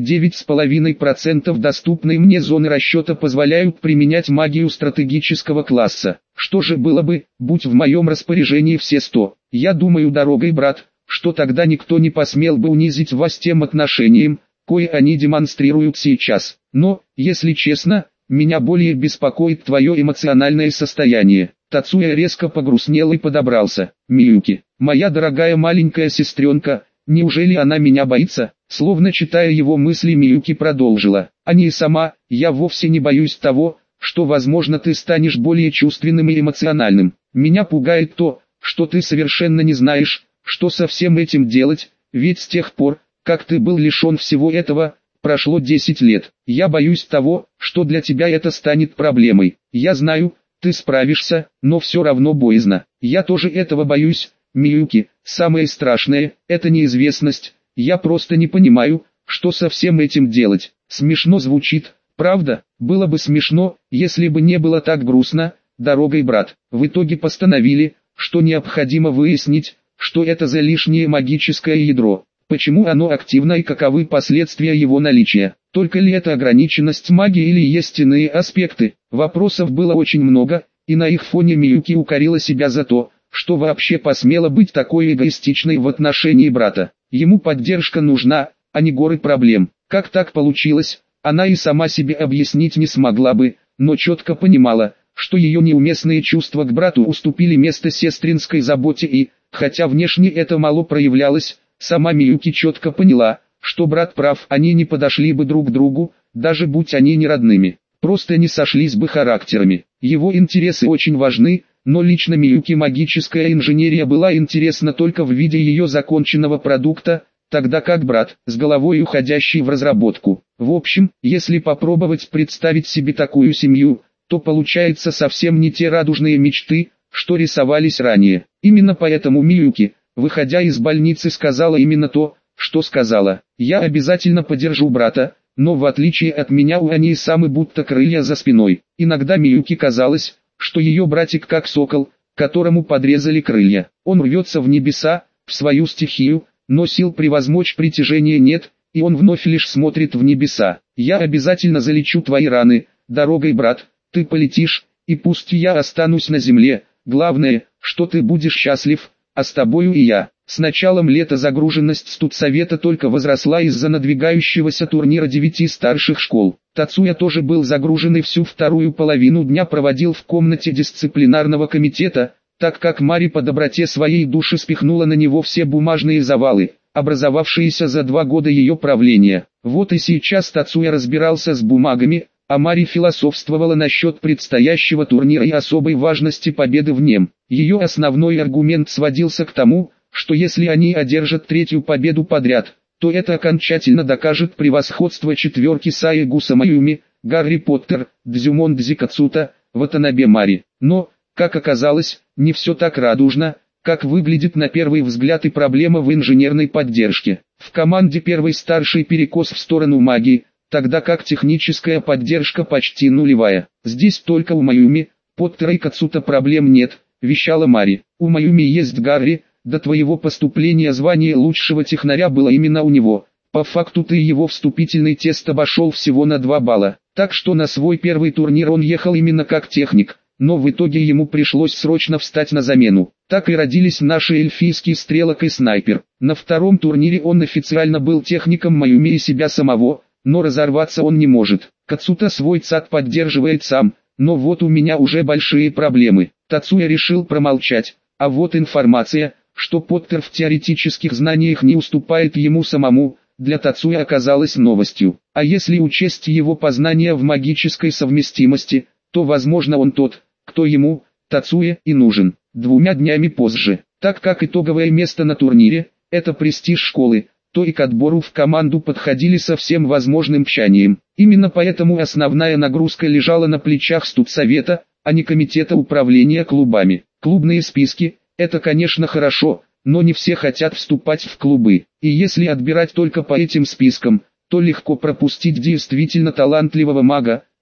9,5% доступной мне зоны расчета позволяют применять магию стратегического класса. Что же было бы, будь в моем распоряжении все 100? Я думаю, дорогой брат, что тогда никто не посмел бы унизить вас тем отношением, кое они демонстрируют сейчас. Но, если честно, меня более беспокоит твое эмоциональное состояние. Тацуя резко погрустнел и подобрался. Миюки, моя дорогая маленькая сестренка, неужели она меня боится? Словно читая его мысли, Миюки продолжила. А не сама, я вовсе не боюсь того, что возможно ты станешь более чувственным и эмоциональным. Меня пугает то, что ты совершенно не знаешь, что со всем этим делать, ведь с тех пор, как ты был лишен всего этого, прошло 10 лет. Я боюсь того, что для тебя это станет проблемой. Я знаю, ты справишься, но все равно боязно. Я тоже этого боюсь, Миюки. Самое страшное – это неизвестность. Я просто не понимаю, что со всем этим делать. Смешно звучит, правда? Было бы смешно, если бы не было так грустно, дорогой брат. В итоге постановили, что необходимо выяснить, что это за лишнее магическое ядро. Почему оно активно и каковы последствия его наличия? Только ли это ограниченность магии или есть иные аспекты? Вопросов было очень много, и на их фоне Миюки укорила себя за то, что вообще посмела быть такой эгоистичной в отношении брата. Ему поддержка нужна, а не горы проблем. Как так получилось, она и сама себе объяснить не смогла бы, но четко понимала, что ее неуместные чувства к брату уступили место сестринской заботе и, хотя внешне это мало проявлялось, сама Миюки четко поняла, что брат прав, они не подошли бы друг к другу, даже будь они не родными, просто не сошлись бы характерами. Его интересы очень важны, но лично Миюки магическая инженерия была интересна только в виде ее законченного продукта, тогда как брат, с головой уходящий в разработку. В общем, если попробовать представить себе такую семью, то получается совсем не те радужные мечты, что рисовались ранее. Именно поэтому Миюки, выходя из больницы, сказала именно то, что сказала. Я обязательно поддержу брата, но в отличие от меня у Ани-самы будто крылья за спиной. Иногда Миюки казалось, что ее братик как сокол, которому подрезали крылья. Он рвется в небеса, в свою стихию, но сил превозмочь притяжение нет, и он вновь лишь смотрит в небеса. Я обязательно залечу твои раны, дорогой брат, ты полетишь, и пусть я останусь на земле, главное, что ты будешь счастлив, а с тобою и я. С началом лета загруженность студсовета только возросла из-за надвигающегося турнира 9 старших школ. Тацуя тоже был загружен и всю вторую половину дня проводил в комнате дисциплинарного комитета, так как Мари по доброте своей души спихнула на него все бумажные завалы, образовавшиеся за 2 года ее правления. Вот и сейчас Тацуя разбирался с бумагами, а Мари философствовала насчет предстоящего турнира и особой важности победы в нем. Ее основной аргумент сводился к тому, что если они одержат 3-ю победу подряд, то это окончательно докажет превосходство четверки Саегуса Майюми, Гарри Поттер, Дзюмон Дзикацута, Ватанабе Мари. Но, как оказалось, не все так радужно, как выглядит на первый взгляд, и проблема в инженерной поддержке. В команде первый старший перекос в сторону магии, тогда как техническая поддержка почти нулевая. Здесь только у Майюми, Поттера и Кацута проблем нет, вещала Мари. У Майюми есть Гарри. До твоего поступления звание лучшего технаря было именно у него. По факту ты его вступительный тест обошел всего на 2 балла. Так что на свой первый турнир он ехал именно как техник, но в итоге ему пришлось срочно встать на замену. Так и родились наши эльфийский стрелок и снайпер. На втором турнире он официально был техником Майюми и себя самого, но разорваться он не может. Кацута свой ЦАД поддерживает сам, но вот у меня уже большие проблемы. Тацуя решил промолчать, а вот информация, что Поттер в теоретических знаниях не уступает ему самому, для Тацуя оказалась новостью. А если учесть его познания в магической совместимости, то возможно он тот, кто ему, Тацуя, и нужен. 2 днями позже, так как итоговое место на турнире – это престиж школы, то и к отбору в команду подходили со всем возможным тщанием. Именно поэтому основная нагрузка лежала на плечах студсовета, а не комитета управления клубами. Клубные списки – это, конечно, хорошо, но не все хотят вступать в клубы. И если отбирать только по этим спискам, то легко пропустить действительно талантливого мага,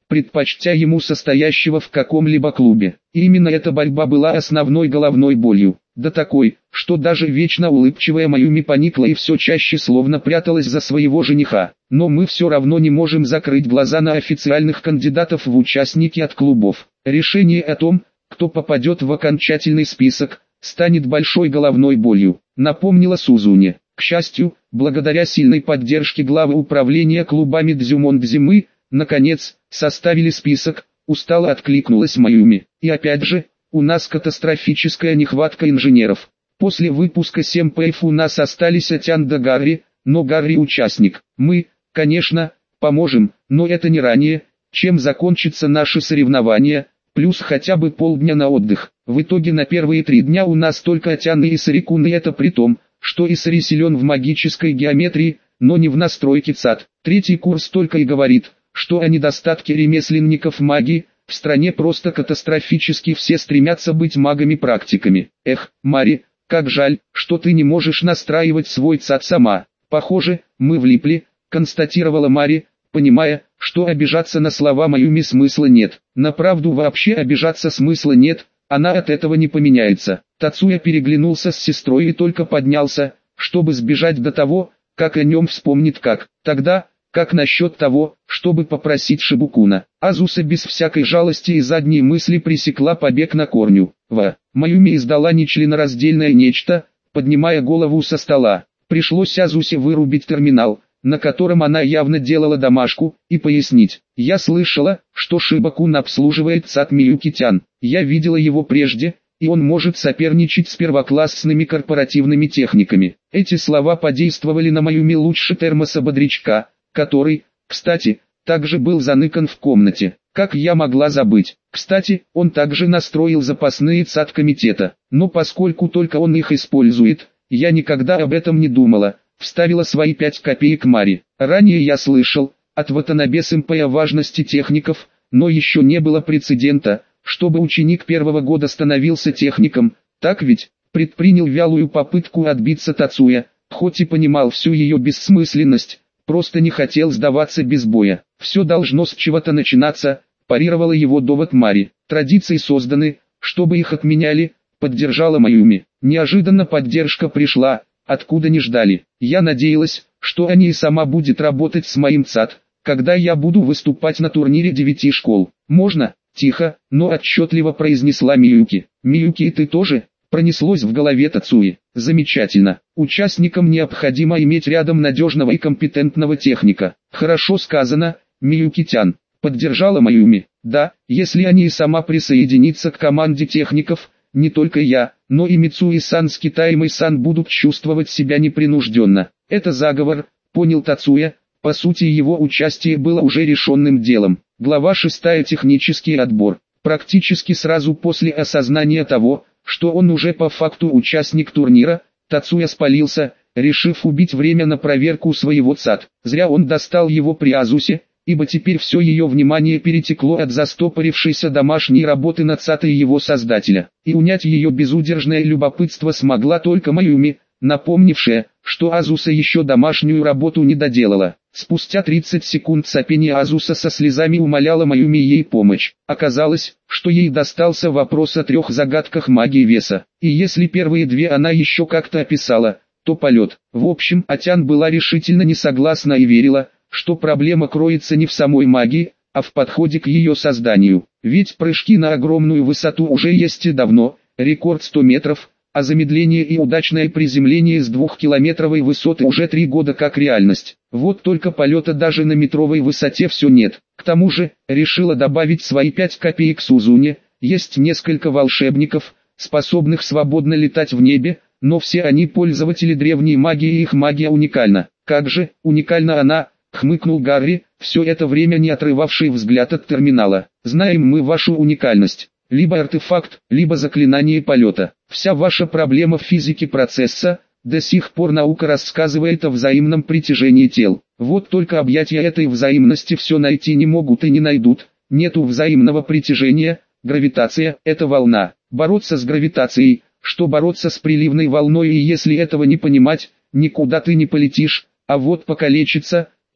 предпочтя ему состоящего в каком-либо клубе. И именно эта борьба была основной головной болью. Да такой, что даже вечно улыбчивая Маюми поникла и все чаще словно пряталась за своего жениха. Но мы все равно не можем закрыть глаза на официальных кандидатов в участники от клубов. Решение о том, кто попадет в окончательный список, станет большой головной болью, напомнила Сузуне. К счастью, благодаря сильной поддержке главы управления клубами Дзюмондзи мы, наконец, составили список, устало откликнулась Маюми. И опять же, у нас катастрофическая нехватка инженеров. После выпуска Сэмпэйф у нас остались Атян да Гарри, но Гарри участник. Мы, конечно, поможем, но это не ранее, чем закончатся наши соревнования, плюс хотя бы полдня на отдых. В итоге на первые 3 дня у нас только Атян и Исари-кун, и это при том, что Исари силен в магической геометрии, но не в настройке ЦАД. 3-й курс только и говорит, что о недостатке ремесленников магии. В стране просто катастрофически все стремятся быть магами-практиками. Эх, Мари, как жаль, что ты не можешь настраивать свой ЦАД сама. Похоже, мы влипли, констатировала Мари, понимая, что обижаться на слова Маюми смысла нет. На правду вообще обижаться смысла нет, она от этого не поменяется. Тацуя переглянулся с сестрой и только поднялся, чтобы сбежать до того, как о нем вспомнит как. Тогда, как насчет того, чтобы попросить Шибукуна? Азуса без всякой жалости и задней мысли пресекла побег на корню. Маюми издала нечленораздельное нечто, поднимая голову со стола. Пришлось Азусе вырубить терминал, на котором она явно делала домашку, и пояснить. Я слышала, что Шибакун обслуживает ЦАД Миюки-тян. Я видела его прежде, и он может соперничать с первоклассными корпоративными техниками. Эти слова подействовали на Маюми лучше термоса-бодрячка, который, кстати, также был заныкан в комнате. Как я могла забыть? Кстати, он также настроил запасные ЦАД комитета. Но поскольку только он их использует, я никогда об этом не думала, вставила свои 5 копеек Мари. Ранее я слышал от Ватанабе-сэмпэй о важности техников, но еще не было прецедента, чтобы ученик 1-го года становился техником, так ведь? Предпринял вялую попытку отбиться Тацуя, хоть и понимал всю ее бессмысленность, просто не хотел сдаваться без боя. Все должно с чего-то начинаться, парировала его довод Мари. Традиции созданы, чтобы их отменяли, поддержала Маюми. Неожиданно поддержка пришла, откуда не ждали. Я надеялась, что они и сама будет работать с моим ЦАД, когда я буду выступать на турнире 9 школ. Можно? Тихо, но отчетливо произнесла Миюки. Миюки, и ты тоже? Пронеслось в голове Тацуи. Замечательно. Участникам необходимо иметь рядом надежного и компетентного техника. Хорошо сказано, Миюки-тян. Поддержала Маюми. Да, если они и сама присоединятся к команде техников, не только я, но и Мицуи-сан с Китаемой-сан будут чувствовать себя непринужденно. Это заговор, понял Тацуя. По сути его участие было уже решенным делом. Глава 6. Технический отбор. Практически сразу после осознания того, что он уже по факту участник турнира, Тацуя спалился, решив убить время на проверку своего ЦАД. Зря он достал его при Азусе, ибо теперь все ее внимание перетекло от застопорившейся домашней работы на ЦАД и его создателя. И унять ее безудержное любопытство смогла только Маюми, напомнившая, что Азуса еще домашнюю работу не доделала. Спустя 30 секунд сопения Азуса со слезами умоляла Маюми ей помочь. Оказалось, что ей достался вопрос о 3 загадках магии веса. И если первые 2 она еще как-то описала, то полет. В общем, Атян была решительно не согласна и верила, что проблема кроется не в самой магии, а в подходе к ее созданию. Ведь прыжки на огромную высоту уже есть и давно, рекорд 100 метров, а замедление и удачное приземление с 2-километровой высоты уже 3 года как реальность. Вот только полета даже на метровой высоте все нет. К тому же, решила добавить свои 5 копеек Сузуне, есть несколько волшебников, способных свободно летать в небе, но все они пользователи древней магии и их магия уникальна. Как же, уникальна она, хмыкнул Гарри, все это время не отрывавший взгляд от терминала. Знаем мы вашу уникальность. Либо артефакт, либо заклинание полета. Вся ваша проблема в физике процесса, до сих пор наука рассказывает о взаимном притяжении тел. Вот только объятия этой взаимности все найти не могут и не найдут. Нету взаимного притяжения, гравитация – это волна. Бороться с гравитацией, что бороться с приливной волной, и если этого не понимать, никуда ты не полетишь, а вот покалечиться,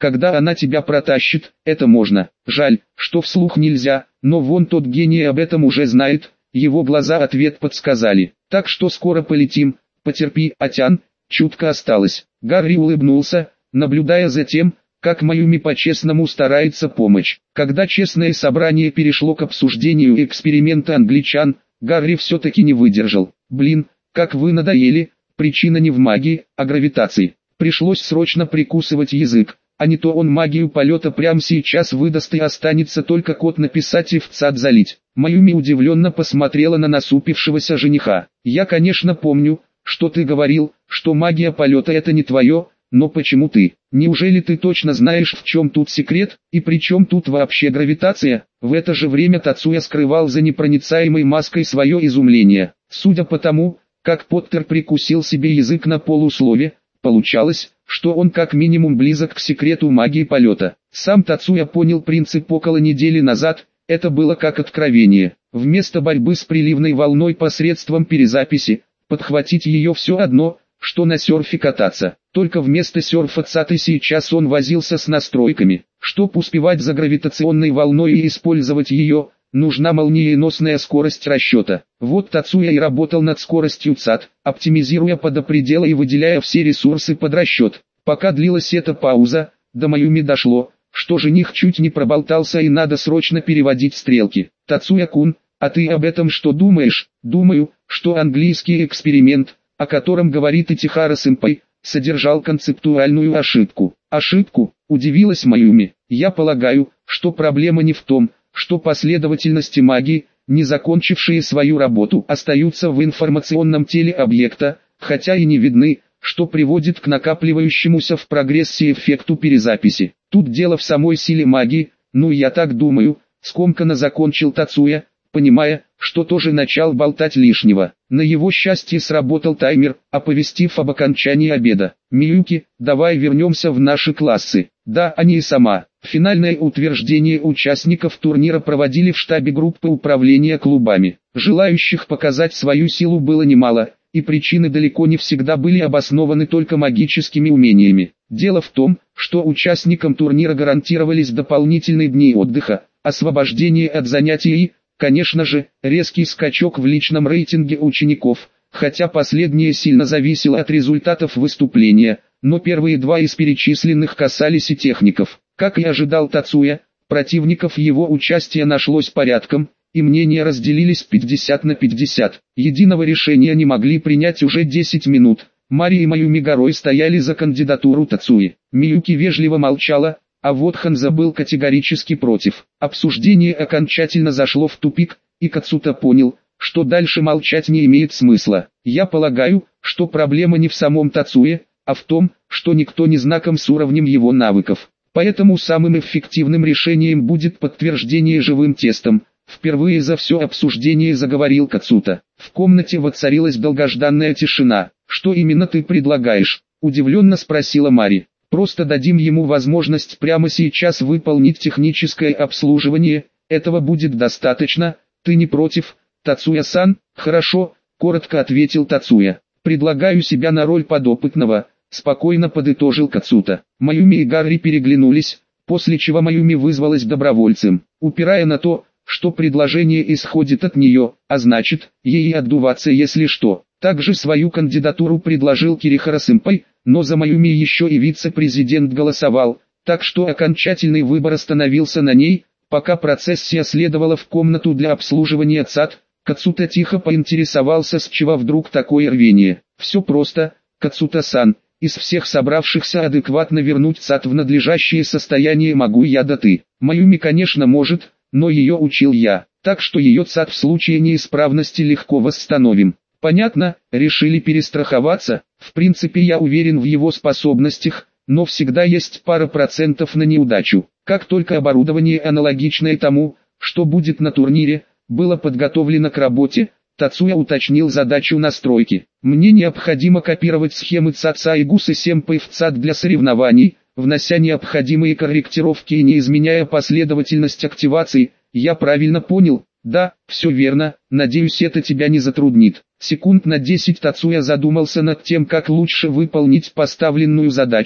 когда она тебя протащит, это можно. Жаль, что вслух нельзя, но вон тот гений об этом уже знает, его глаза ответ подсказали. Так что скоро полетим, потерпи, Атян, чутко осталось. Гарри улыбнулся, наблюдая за тем, как Маюми по-честному старается помочь. Когда честное собрание перешло к обсуждению эксперимента англичан, Гарри все-таки не выдержал. Блин, как вы надоели, причина не в магии, а гравитации. Пришлось срочно прикусывать язык, а не то он магию полета прямо сейчас выдаст и останется только код написать и в ЦАД залить. Маюми удивленно посмотрела на насупившегося жениха. Я, конечно, помню, что ты говорил, что магия полета это не твое, но почему ты? Неужели ты точно знаешь, в чем тут секрет, и при чем тут вообще гравитация? В это же время Тацуя скрывал за непроницаемой маской свое изумление. Судя по тому, как Поттер прикусил себе язык на полуслове, получалось, что он как минимум близок к секрету магии полета. Сам Тацуя понял принцип около недели назад, это было как откровение. Вместо борьбы с приливной волной посредством перезаписи, подхватить ее все одно, что на серфе кататься. Только вместо серфа ЦАТы сейчас он возился с настройками. Чтоб успевать за гравитационной волной и использовать ее, нужна молниеносная скорость расчета. Вот Тацуя и работал над скоростью ЦАТ, оптимизируя до предела и выделяя все ресурсы под расчет. Пока длилась эта пауза, до Маюми дошло, что жених чуть не проболтался и надо срочно переводить стрелки. Тацуя-кун, а ты об этом что думаешь? Думаю, что английский эксперимент, о котором говорит Итихара-сэмпай, содержал концептуальную ошибку. Ошибку? Удивилась Маюми. Я полагаю, что проблема не в том, что последовательности магии, не закончившие свою работу, остаются в информационном теле объекта, хотя и не видны, что приводит к накапливающемуся в прогрессе эффекту перезаписи. Тут дело в самой силе магии, ну я так думаю, скомканно закончил Тацуя, понимая, что тоже начал болтать лишнего. На его счастье сработал таймер, оповестив об окончании обеда. «Миюки, давай вернемся в наши классы». Да, они и сама. Финальное утверждение участников турнира проводили в штабе группы управления клубами. Желающих показать свою силу было немало, и причины далеко не всегда были обоснованы только магическими умениями. Дело в том, что участникам турнира гарантировались дополнительные дни отдыха, освобождение от занятий и, конечно же, резкий скачок в личном рейтинге учеников, хотя последнее сильно зависело от результатов выступления, но первые два из перечисленных касались и техников. Как и ожидал Тацуя, противников его участия нашлось порядком, и мнения разделились 50 на 50. Единого решения не могли принять уже 10 минут. Мари и Маюми горой стояли за кандидатуру Тацуи. Миюки вежливо молчала, а вот Ханза был категорически против. Обсуждение окончательно зашло в тупик, и Кацута понял, что дальше молчать не имеет смысла. Я полагаю, что проблема не в самом Тацуе, а в том, что никто не знаком с уровнем его навыков. Поэтому самым эффективным решением будет подтверждение живым тестом. Впервые за все обсуждение заговорил Кацута. В комнате воцарилась долгожданная тишина. «Что именно ты предлагаешь?» – удивленно спросила Мари. «Просто дадим ему возможность прямо сейчас выполнить техническое обслуживание, этого будет достаточно, ты не против?» «Тацуя-сан, хорошо», – коротко ответил Тацуя. «Предлагаю себя на роль подопытного», – спокойно подытожил Кацута. Маюми и Гарри переглянулись, после чего Маюми вызвалась добровольцем, упирая на то, что предложение исходит от нее, а значит, ей отдуваться если что. Также свою кандидатуру предложил Кирихара-сэмпай, но за Маюми еще и вице-президент голосовал, так что окончательный выбор остановился на ней. Пока процессия следовала в комнату для обслуживания ЦАД, Кацута тихо поинтересовался, с чего вдруг такое рвение. «Все просто, Кацута-сан, из всех собравшихся адекватно вернуть ЦАД в надлежащее состояние могу я да ты. Маюми, конечно, может, но ее учил я, так что ее ЦАД в случае неисправности легко восстановим». «Понятно, решили перестраховаться, в принципе я уверен в его способностях, но всегда есть пара процентов на неудачу. Как только оборудование аналогичное тому, что будет на турнире, было подготовлено к работе, Тацуя уточнил задачу настройки. Мне необходимо копировать схемы ЦАД Сайгус и Сэмпэй в ЦАД для соревнований, внося необходимые корректировки и не изменяя последовательность активации. Я правильно понял? Да, все верно, надеюсь это тебя не затруднит. Секунд на 10 Тацуя задумался над тем, как лучше выполнить поставленную задачу.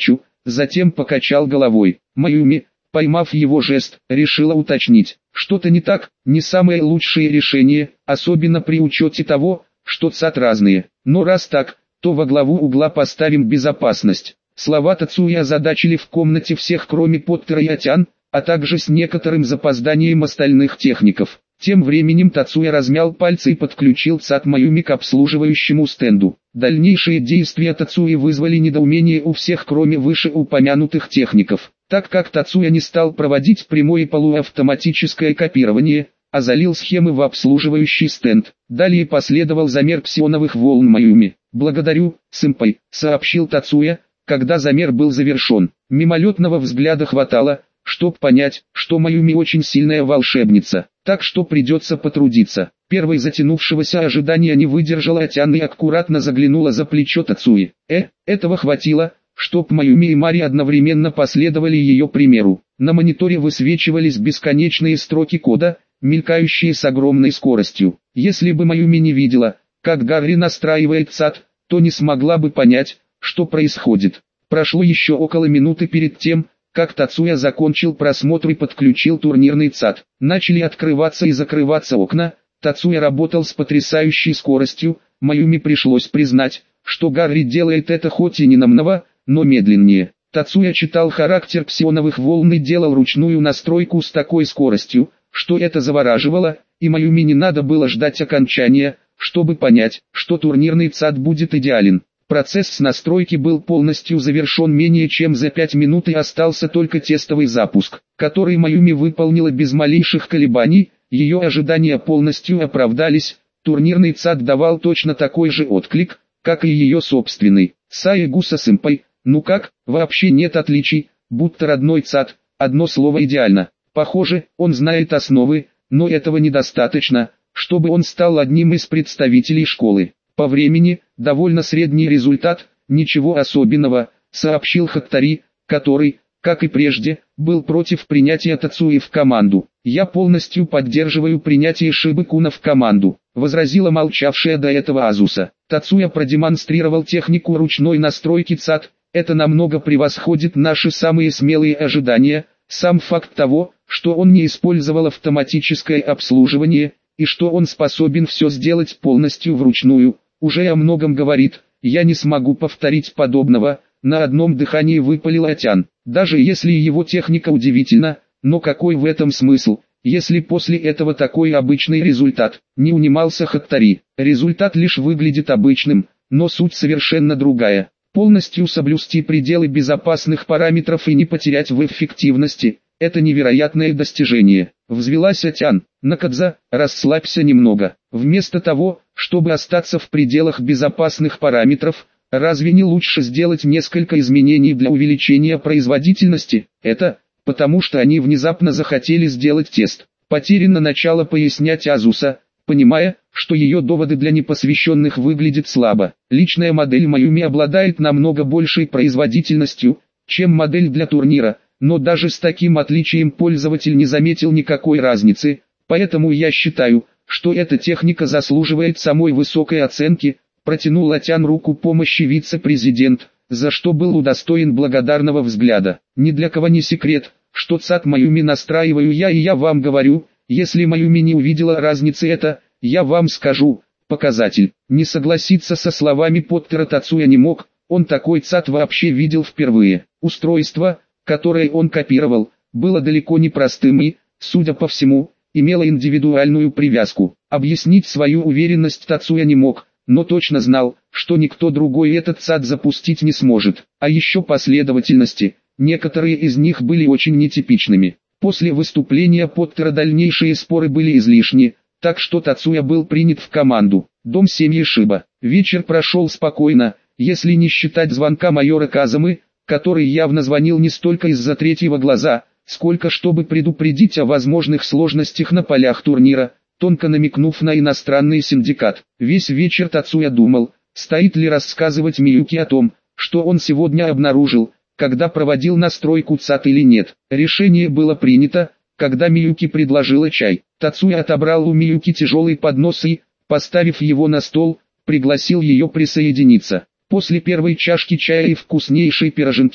затем покачал головой. Маюми, поймав его жест, решила уточнить. Что-то не так, не самое лучшее решение, особенно при учете того, что ЦАД разные. Но раз так, то во главу угла поставим безопасность. Слова Тацуи озадачили в комнате всех, кроме Поттера и Атян, а также с некоторым запозданием остальных техников. Тем временем Тацуя размял пальцы и подключил ЦАД Маюми к обслуживающему стенду. Дальнейшие действия Тацуи вызвали недоумение у всех, кроме вышеупомянутых техников, так как Тацуя не стал проводить прямое и полуавтоматическое копирование, а залил схемы в обслуживающий стенд. Далее последовал замер псионовых волн Маюми. «Благодарю, сэмпай», — сообщил Тацуя, когда замер был завершен. Мимолетного взгляда хватало, чтоб понять, что Маюми очень сильная волшебница, так что придется потрудиться. Первой затянувшегося ожидания не выдержала Атян и аккуратно заглянула за плечо Тацуи. Этого хватило, чтоб Маюми и Мари одновременно последовали ее примеру. На мониторе высвечивались бесконечные строки кода, мелькающие с огромной скоростью. Если бы Маюми не видела, как Гарри настраивает ЦАД, то не смогла бы понять, что происходит. Прошло еще около минуты перед тем, как Тацуя закончил просмотр и подключил турнирный ЦАД. Начали открываться и закрываться окна. Тацуя работал с потрясающей скоростью. Маюми пришлось признать, что Гарри делает это хоть и не намного, но медленнее. Тацуя читал характер псионовых волн и делал ручную настройку с такой скоростью, что это завораживало, и Маюми не надо было ждать окончания, чтобы понять, что турнирный ЦАД будет идеален. Процесс с настройки был полностью завершен менее чем за 5 минут и остался только тестовый запуск, который Маюми выполнила без малейших колебаний. Ее ожидания полностью оправдались, турнирный ЦАД давал точно такой же отклик, как и ее собственный. Саегуса-сэмпай, ну как, вообще нет отличий, будто родной ЦАД, одно слово идеально. Похоже, он знает основы, но этого недостаточно, чтобы он стал одним из представителей школы. По времени, довольно средний результат, ничего особенного, сообщил Хаттари, который, как и прежде, был против принятия Тацуи в команду. «Я полностью поддерживаю принятие Шибы-куна в команду», возразила молчавшая до этого Азуса. Тацуя продемонстрировал технику ручной настройки ЦАД, это намного превосходит наши самые смелые ожидания. Сам факт того, что он не использовал автоматическое обслуживание, и что он способен все сделать полностью вручную, уже о многом говорит. Я не смогу повторить подобного, на одном дыхании выпалил Атян. Даже если его техника удивительна, но какой в этом смысл, если после этого такой обычный результат, не унимался Хаттари. Результат лишь выглядит обычным, но суть совершенно другая. Полностью соблюсти пределы безопасных параметров и не потерять в эффективности – это невероятное достижение. Взвелась Атян. Накадза, расслабься немного. Вместо того, чтобы остаться в пределах безопасных параметров, разве не лучше сделать несколько изменений для увеличения производительности? Это, потому что они внезапно захотели сделать тест. Потеряно начало пояснять Азуса, понимая, что ее доводы для непосвященных выглядят слабо. Личная модель Маюми обладает намного большей производительностью, чем модель для турнира, но даже с таким отличием пользователь не заметил никакой разницы, поэтому я считаю, что эта техника заслуживает самой высокой оценки. Протянул Атян руку помощи вице-президент, за что был удостоен благодарного взгляда. Ни для кого не секрет, что ЦАД Маюми настраиваю я, и я вам говорю, если Маюми не увидела разницы, это, я вам скажу, показатель. Не согласиться со словами Поттера Тацуя не мог, он такой ЦАД вообще видел впервые. Устройство, которое он копировал, было далеко не простым и, судя по всему, имело индивидуальную привязку. Объяснить свою уверенность Тацуя не мог, но точно знал, что никто другой этот ЦАД запустить не сможет. А еще последовательности, некоторые из них были очень нетипичными. После выступления Поттера дальнейшие споры были излишни, так что Тацуя был принят в команду. Дом семьи Шиба. Вечер прошел спокойно, если не считать звонка майора Казамы, который явно звонил не столько из-за третьего глаза, сколько чтобы предупредить о возможных сложностях на полях турнира, тонко намекнув на иностранный синдикат. Весь вечер Тацуя думал, стоит ли рассказывать Миюки о том, что он сегодня обнаружил, когда проводил настройку ЦАД или нет. Решение было принято, когда Миюки предложила чай. Тацуя отобрал у Миюки тяжелый поднос и, поставив его на стол, пригласил ее присоединиться. После первой чашки чая и вкуснейшей пироженки,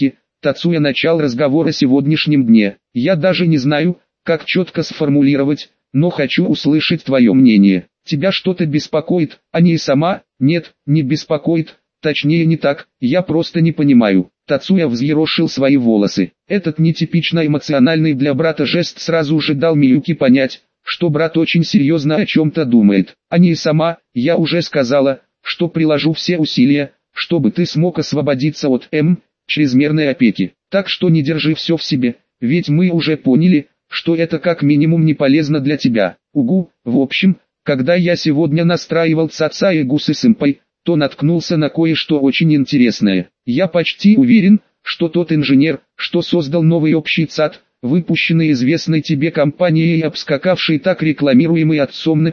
Тацуя начал разговор о сегодняшнем дне. Я даже не знаю, как четко сформулировать, но хочу услышать твое мнение. Тебя что-то беспокоит, а не сама? Нет, не беспокоит, точнее не так, я просто не понимаю. Тацуя взъерошил свои волосы. Этот нетипично эмоциональный для брата жест сразу же дал Миюки понять, что брат очень серьезно о чем-то думает. А не сама, я уже сказала, что приложу все усилия, чтобы ты смог освободиться от чрезмерной опеки. Так что не держи все в себе, ведь мы уже поняли, что это как минимум не полезно для тебя. Угу, в общем, когда я сегодня настраивал Цацаи Гусы-сэмпай, то наткнулся на кое-что очень интересное. Я почти уверен, что тот инженер, что создал новый общий ЦАД, выпущенный известной тебе компанией и обскакавший так рекламируемый отцом на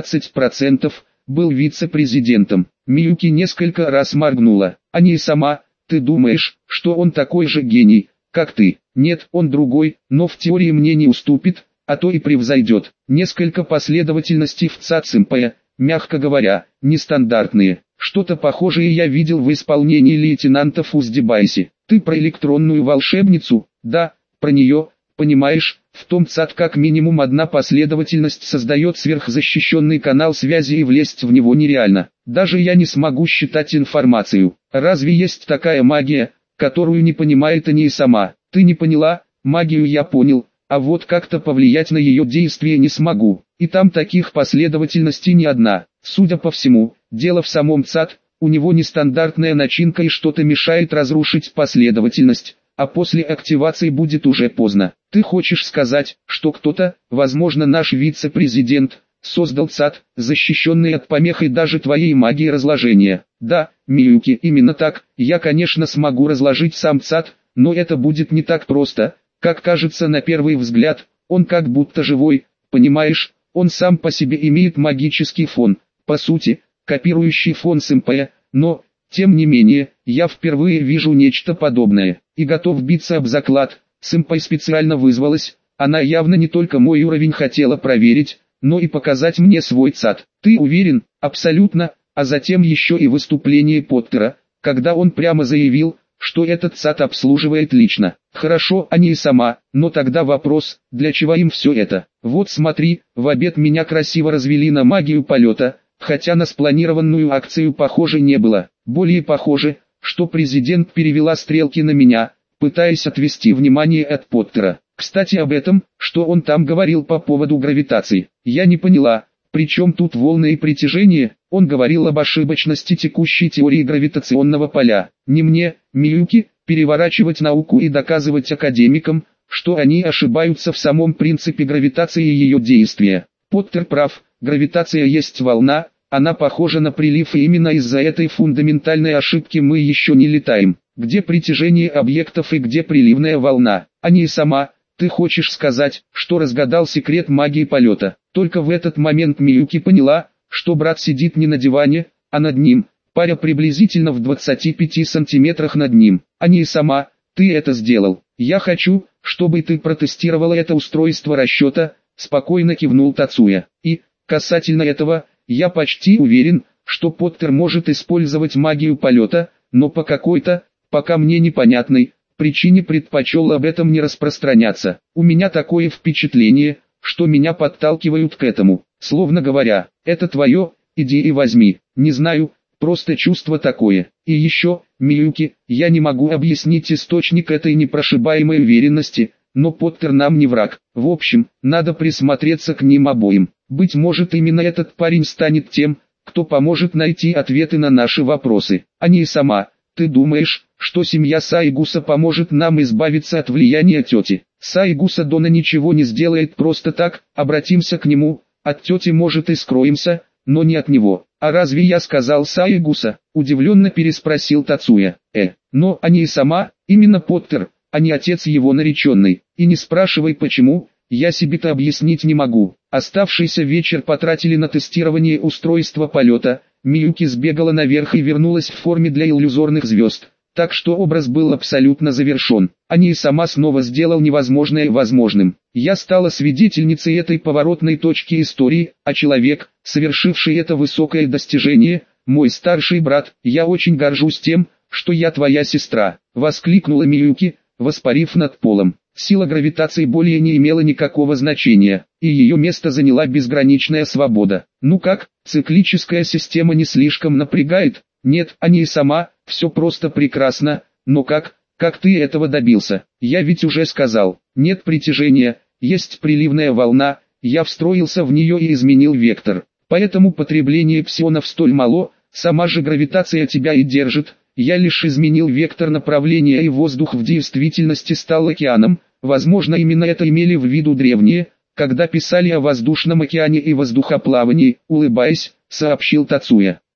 15%, был вице-президентом. Миюки несколько раз моргнула. А не сама, ты думаешь, что он такой же гений, как ты? Нет, он другой, но в теории мне не уступит, а то и превзойдет. Несколько последовательностей в ЦАД-сэмпая, мягко говоря, нестандартные. Что-то похожее я видел в исполнении лейтенанта Фуздибайси. Ты про электронную волшебницу? Да, про нее. Понимаешь, в том ЦАД как минимум одна последовательность создает сверхзащищенный канал связи и влезть в него нереально. Даже я не смогу считать информацию. Разве есть такая магия, которую не понимает и сама? Ты не поняла, магию я понял, а вот как-то повлиять на ее действие не смогу. И там таких последовательностей не одна. Судя по всему, дело в самом ЦАД, у него нестандартная начинка и что-то мешает разрушить последовательность. А после активации будет уже поздно. Ты хочешь сказать, что кто-то, возможно наш вице-президент, создал ЦАД, защищенный от помех и даже твоей магии разложения? Да, Миюки, именно так. Я, конечно, смогу разложить сам ЦАД, но это будет не так просто, как кажется на первый взгляд. Он как будто живой, понимаешь, он сам по себе имеет магический фон, по сути, копирующий фон сэмпая, но... Тем не менее, я впервые вижу нечто подобное, и готов биться об заклад. Сэмпай специально вызвалась, она явно не только мой уровень хотела проверить, но и показать мне свой ЦАД. Ты уверен? Абсолютно, а затем еще и выступление Поттера, когда он прямо заявил, что этот ЦАД обслуживает лично. Хорошо, а не сама, но тогда вопрос, для чего им все это? Вот смотри, в обед меня красиво развели на магию полета, хотя на спланированную акцию похоже не было. Более похоже, что президент перевела стрелки на меня, пытаясь отвести внимание от Поттера. Кстати об этом, что он там говорил по поводу гравитации, я не поняла. Причем тут волны и притяжение? Он говорил об ошибочности текущей теории гравитационного поля. Не мне, Миюки, переворачивать науку и доказывать академикам, что они ошибаются в самом принципе гравитации и ее действия. Поттер прав, гравитация есть волна. Она похожа на прилив, и именно из-за этой фундаментальной ошибки мы еще не летаем. Где притяжение объектов и где приливная волна? А не сама, ты хочешь сказать, что разгадал секрет магии полета? Только в этот момент Миюки поняла, что брат сидит не на диване, а над ним, паря приблизительно в 25 сантиметрах над ним. А не сама, ты это сделал. Я хочу, чтобы ты протестировала это устройство расчета, спокойно кивнул Тацуя. И, касательно этого, я почти уверен, что Поттер может использовать магию полета, но по какой-то, пока мне непонятной, причине предпочел об этом не распространяться. У меня такое впечатление, что меня подталкивают к этому, словно говоря, это твое, иди и возьми. Не знаю, просто чувство такое. И еще, Миюки, я не могу объяснить источник этой непрошибаемой уверенности, но Поттер нам не враг. В общем, надо присмотреться к ним обоим. Быть может, именно этот парень станет тем, кто поможет найти ответы на наши вопросы. А не сама. Ты думаешь, что семья Саигуса поможет нам избавиться от влияния тети? Саигуса Дона ничего не сделает просто так, обратимся к нему, от тети может и скроемся, но не от него. А разве я сказал Саигуса? Удивленно переспросил Тацуя. Но а не сама, именно Поттер, а не отец его нареченный. И не спрашивай почему, я себе-то объяснить не могу. Оставшийся вечер потратили на тестирование устройства полета. Миюки сбегала наверх и вернулась в форме для иллюзорных звезд, так что образ был абсолютно завершен. Они и сама снова сделал невозможное возможным. Я стала свидетельницей этой поворотной точки истории, а человек, совершивший это высокое достижение, мой старший брат. Я очень горжусь тем, что я твоя сестра, воскликнула Миюки, воспарив над полом. Сила гравитации более не имела никакого значения, и ее место заняла безграничная свобода. Ну как, циклическая система не слишком напрягает? Нет, а не и сама, все просто прекрасно, но как ты этого добился? Я ведь уже сказал, нет притяжения, есть приливная волна, я встроился в нее и изменил вектор. Поэтому потребление псионов столь мало, сама же гравитация тебя и держит. Я лишь изменил вектор направления, и воздух в действительности стал океаном. Возможно, именно это имели в виду древние, когда писали о воздушном океане и воздухоплавании, улыбаясь, сообщил Тацуя.